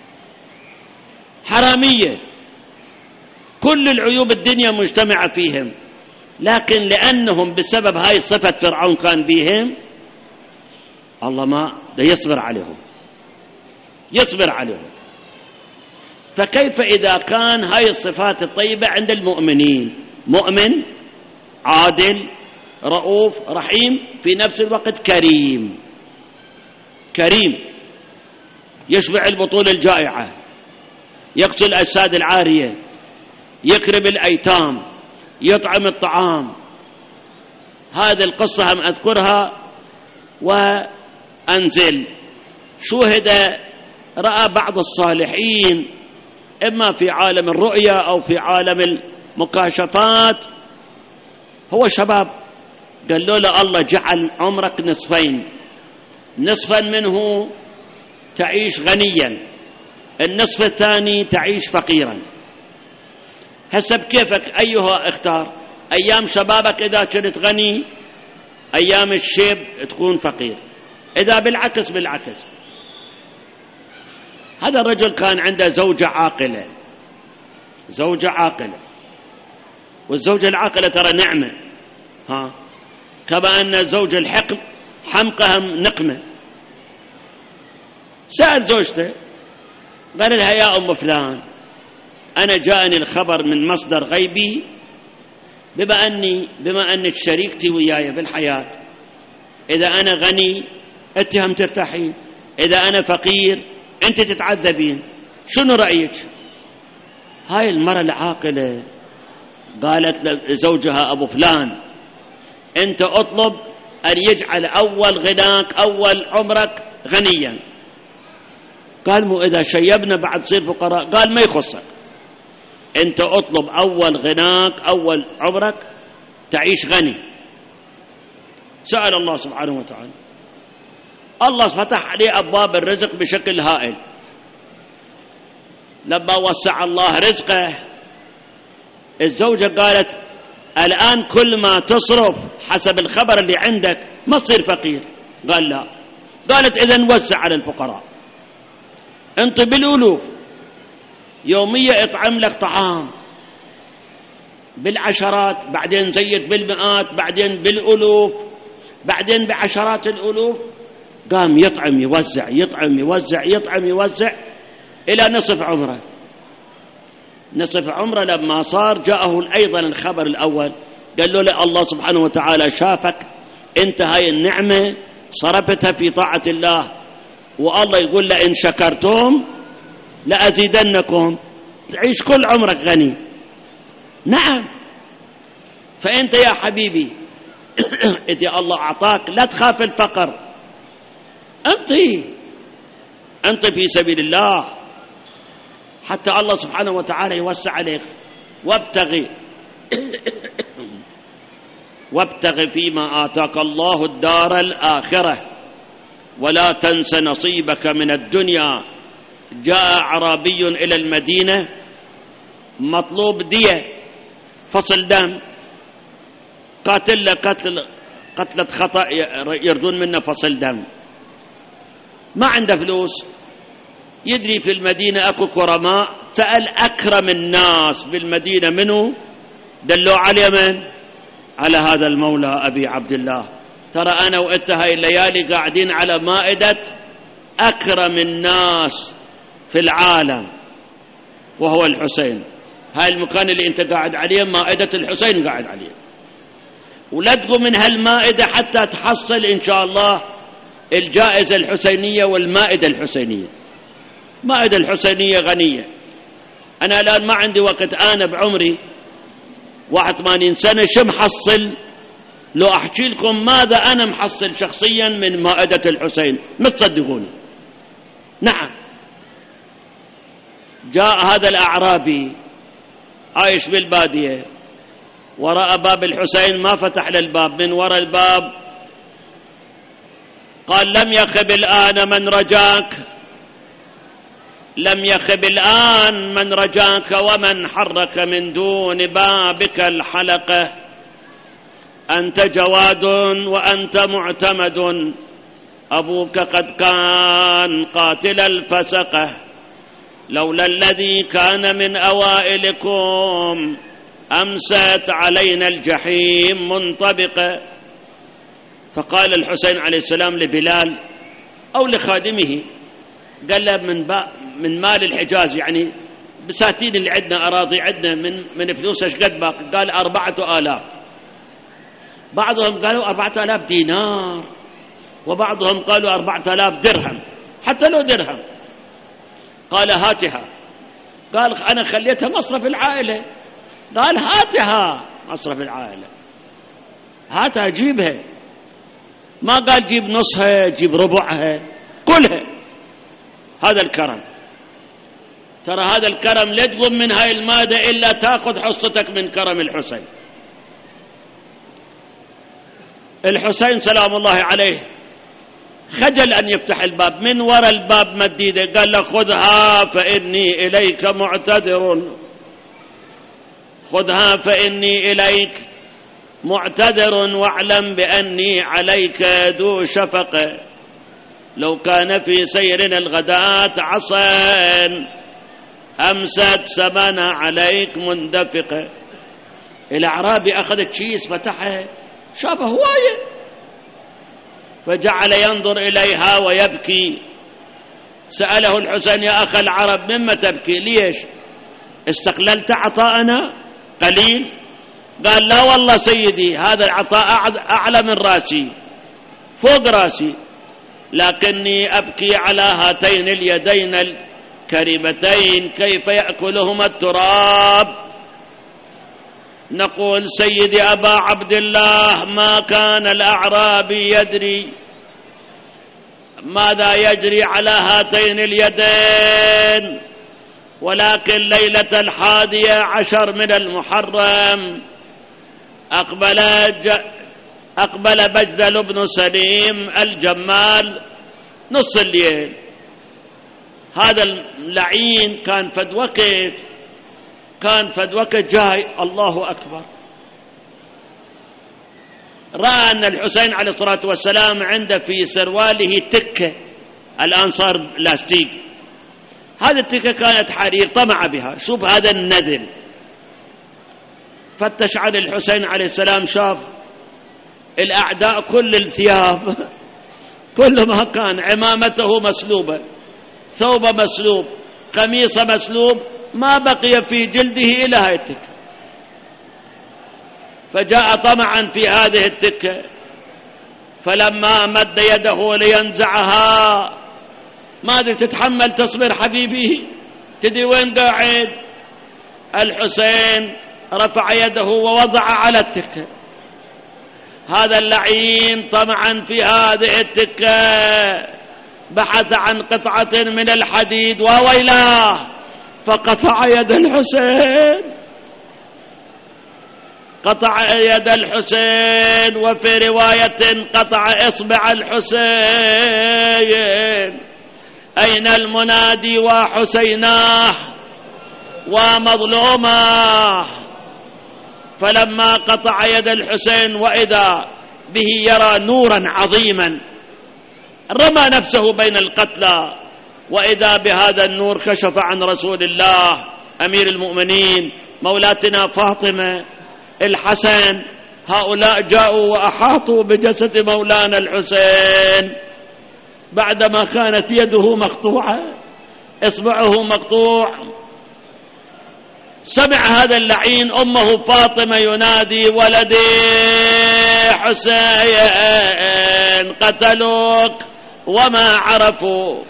حرامية، كل العيوب الدنيا مجتمعة فيهم، لكن لأنهم بسبب هاي صفة فرعون كان بيهم، الله ما يصبر عليهم. فكيف إذا كان هاي الصفات الطيبة عند المؤمنين، مؤمن عادل رؤوف رحيم، في نفس الوقت كريم يشبع البطون الجائعة، يقتل الأجساد العارية، يكرم الأيتام، يطعم الطعام. هذه القصة هم أذكرها وأنزل. شوهد رأى بعض الصالحين إما في عالم الرؤيا أو في عالم المكاشفات، هو شباب، قالوا له الله جعل عمرك نصفين، نصفا منه تعيش غنيا، النصف الثاني تعيش فقيرا، حسب كيفك أيها اختار. أيام شبابك إذا كنت غني، أيام الشيب تكون فقير، إذا بالعكس. هذا الرجل كان عنده زوجة عاقلة، والزوجة العاقلة ترى نعمة، كما أن زوج حمقها نقمة. سأل زوجته قال لها يا أم فلان، أنا جاءني الخبر من مصدر غيبي بما أنك شريكتي وياي بالحياة، إذا أنا غني أنت هم ترتاحين، إذا أنا فقير أنت تتعذبين، شنو رأيك؟ هاي المرأة العاقلة قالت لزوجها أبو فلان أنت أطلب أن يجعل أول غناك أول عمرك غنيا. قال مو إذا شيبنا بعد تصير فقراء؟ قال ما يخصك، أنت أطلب أول غناك أول عمرك تعيش غني. سأل الله سبحانه وتعالى. الله فتح عليه أبواب الرزق بشكل هائل. لما وسع الله رزقه الزوجة قالت الآن كل ما تصرف حسب الخبر اللي عندك ما تصير فقير. قال لا. قالت إذن وزع على الفقراء، انت بالألوف يوميا اطعم لك طعام بالعشرات، بعدين زيد بالمئات، بعدين بالألوف، بعدين بعشرات الألوف. قام يطعم يوزع يطعم يوزع يطعم يوزع إلى نصف عمره. نصف عمره لما صار جاءه أيضا الخبر الأول، قال له الله سبحانه وتعالى شافك انت هاي النعمة صرفتها في طاعة الله، والله يقول له إن شكرتم لأزيدنكم، تعيش كل عمرك غني. نعم. فأنت يا حبيبي إذا الله أعطاك لا تخاف الفقر، أنت في سبيل الله حتى الله سبحانه وتعالى يوسع عليك. وابتغ فيما آتاك الله الدار الآخرة ولا تنس نصيبك من الدنيا. جاء أعرابي إلى المدينة مطلوب دية، فصل دم، قتلة خطأ يردون منه فصل دم، ما عنده فلوس. يدري في المدينة أكو كرماء، سأل أكرم الناس بالمدينة منه، دلوا عليه من؟ على هذا المولى أبي عبد الله. ترى أنا وإنت هاي الليالي قاعدين على مائدة أكرم الناس في العالم وهو الحسين. هاي المكان اللي أنت قاعد عليه مائدة الحسين قاعد عليه، ولا تقوم من هالمائدة حتى تحصل إن شاء الله الجائزة الحسينية والمائدة الحسينية. مائدة الحسينية غنية. أنا الآن ما عندي وقت، أنا بعمري 81 سنة شو محصل؟ لو أحكي لكم ماذا أنا محصل شخصيا من مائدة الحسين ما تصدقوني. نعم. جاء هذا الأعرابي عايش بالبادية، وراء باب الحسين ما فتح للباب، من وراء الباب قال لم يخب الآن من رجاك، لم يخب الآن من رجاك ومن حرك من دون بابك الحلقة. أنت جواد وأنت معتمد، أبوك قد كان قاتل الفسقة، لولا الذي كان من أوائلكم أمست علينا الجحيم منطبقة. فقال الحسين عليه السلام لبلال أو لخادمه، قال له من مال الحجاز، يعني بساتين اللي عندنا، أراضي عندنا من فلوس ايش قد باقي؟ قال 4000. بعضهم قالوا 4000 دينار، وبعضهم قالوا 4000 درهم، حتى لو درهم. قال هاتها. قال أنا خليتها مصرف العائلة. قال هاتها مصرف العائلة، هاتها جيبها. ما قال جيب نصها جيب ربعها، كلها. هذا الكرم. ترى هذا الكرم لا تقوم من هاي المادة إلا تأخذ حصتك من كرم الحسين. الحسين سلام الله عليه خجل أن يفتح الباب، من وراء الباب مديده، قال له خذها فإني إليك معتذر، خذها فإني إليك معتذر، واعلم بأني عليك ذو شفقة، لو كان في سيرنا الغداة عصا أمست سمنا عليك مندفقة. الأعرابي أخذ الكيس فتحه، شافه هواية، فجعل ينظر إليها ويبكي. سأله الحسين يا أخ العرب مما تبكي؟ ليش استقللت عطاءنا قليل؟ قال لا والله سيدي، هذا العطاء أعلى من راسي، فوق راسي، لكني أبكي على هاتين اليدين الكريمتين كيف يأكلهما التراب. نقول سيدي أبا عبد الله ما كان الأعرابي يدري ماذا يجري على هاتين اليدين، ولكن ليلة 11 من المحرم أقبل بجذل بن سليم الجمال نص الليل. هذا اللعين كان فد وقت جاي الله أكبر، رأى أن الحسين عليه الصلاة والسلام عنده في سرواله تكة، الآن صار لاستيك، هذه التكة كانت حرير، طمع بها. شوف هذا النذل، فتش عن الحسين عليه السلام، شاف الأعداء كل الثياب كل ما كان، عمامته مسلوبة، ثوبه مسلوب، قميصه مسلوب، ما بقي في جلده إلا هاي التكة. فجاء طمعا في هذه التكة، فلما مد يده لينزعها، ما أدري تتحمل تصبر حبيبي، تدري وين قاعد؟ الحسين رفع يده ووضع على التكة. هذا اللعين طمعا في هذه التكة بحث عن قطعة من الحديد وويلاه، فقطع يد الحسين، قطع يد الحسين، وفي رواية قطع إصبع الحسين. أين المنادي وحسيناه ومظلوماه؟ فلما قطع يد الحسين وإذا به يرى نورا عظيما، رمى نفسه بين القتلى، وإذا بهذا النور كشف عن رسول الله أمير المؤمنين مولاتنا فاطمة، الحسن. هؤلاء جاءوا وأحاطوا بجسد مولانا الحسين بعدما كانت يده مقطوعة، إصبعه مقطوع. سمع هذا اللعين أمه فاطمة ينادي: ولدي حسين قتلوك وما عرفوك،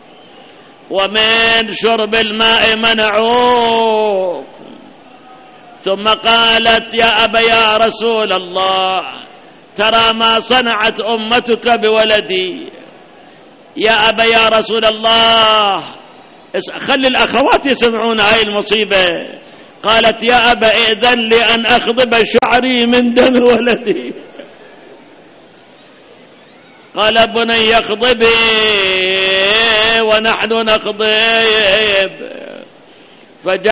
ومن شرب الماء منعوك. ثم قالت: يا أبا يا رسول الله، ترى ما صنعت أمتك بولدي. يا أبا يا رسول الله، خلي الأخوات يسمعون هاي المصيبة. قالت: يا أبا إذن لي أن أخضب شعري من دم ولدي. قال: بني اخضبي ونحن نخضب.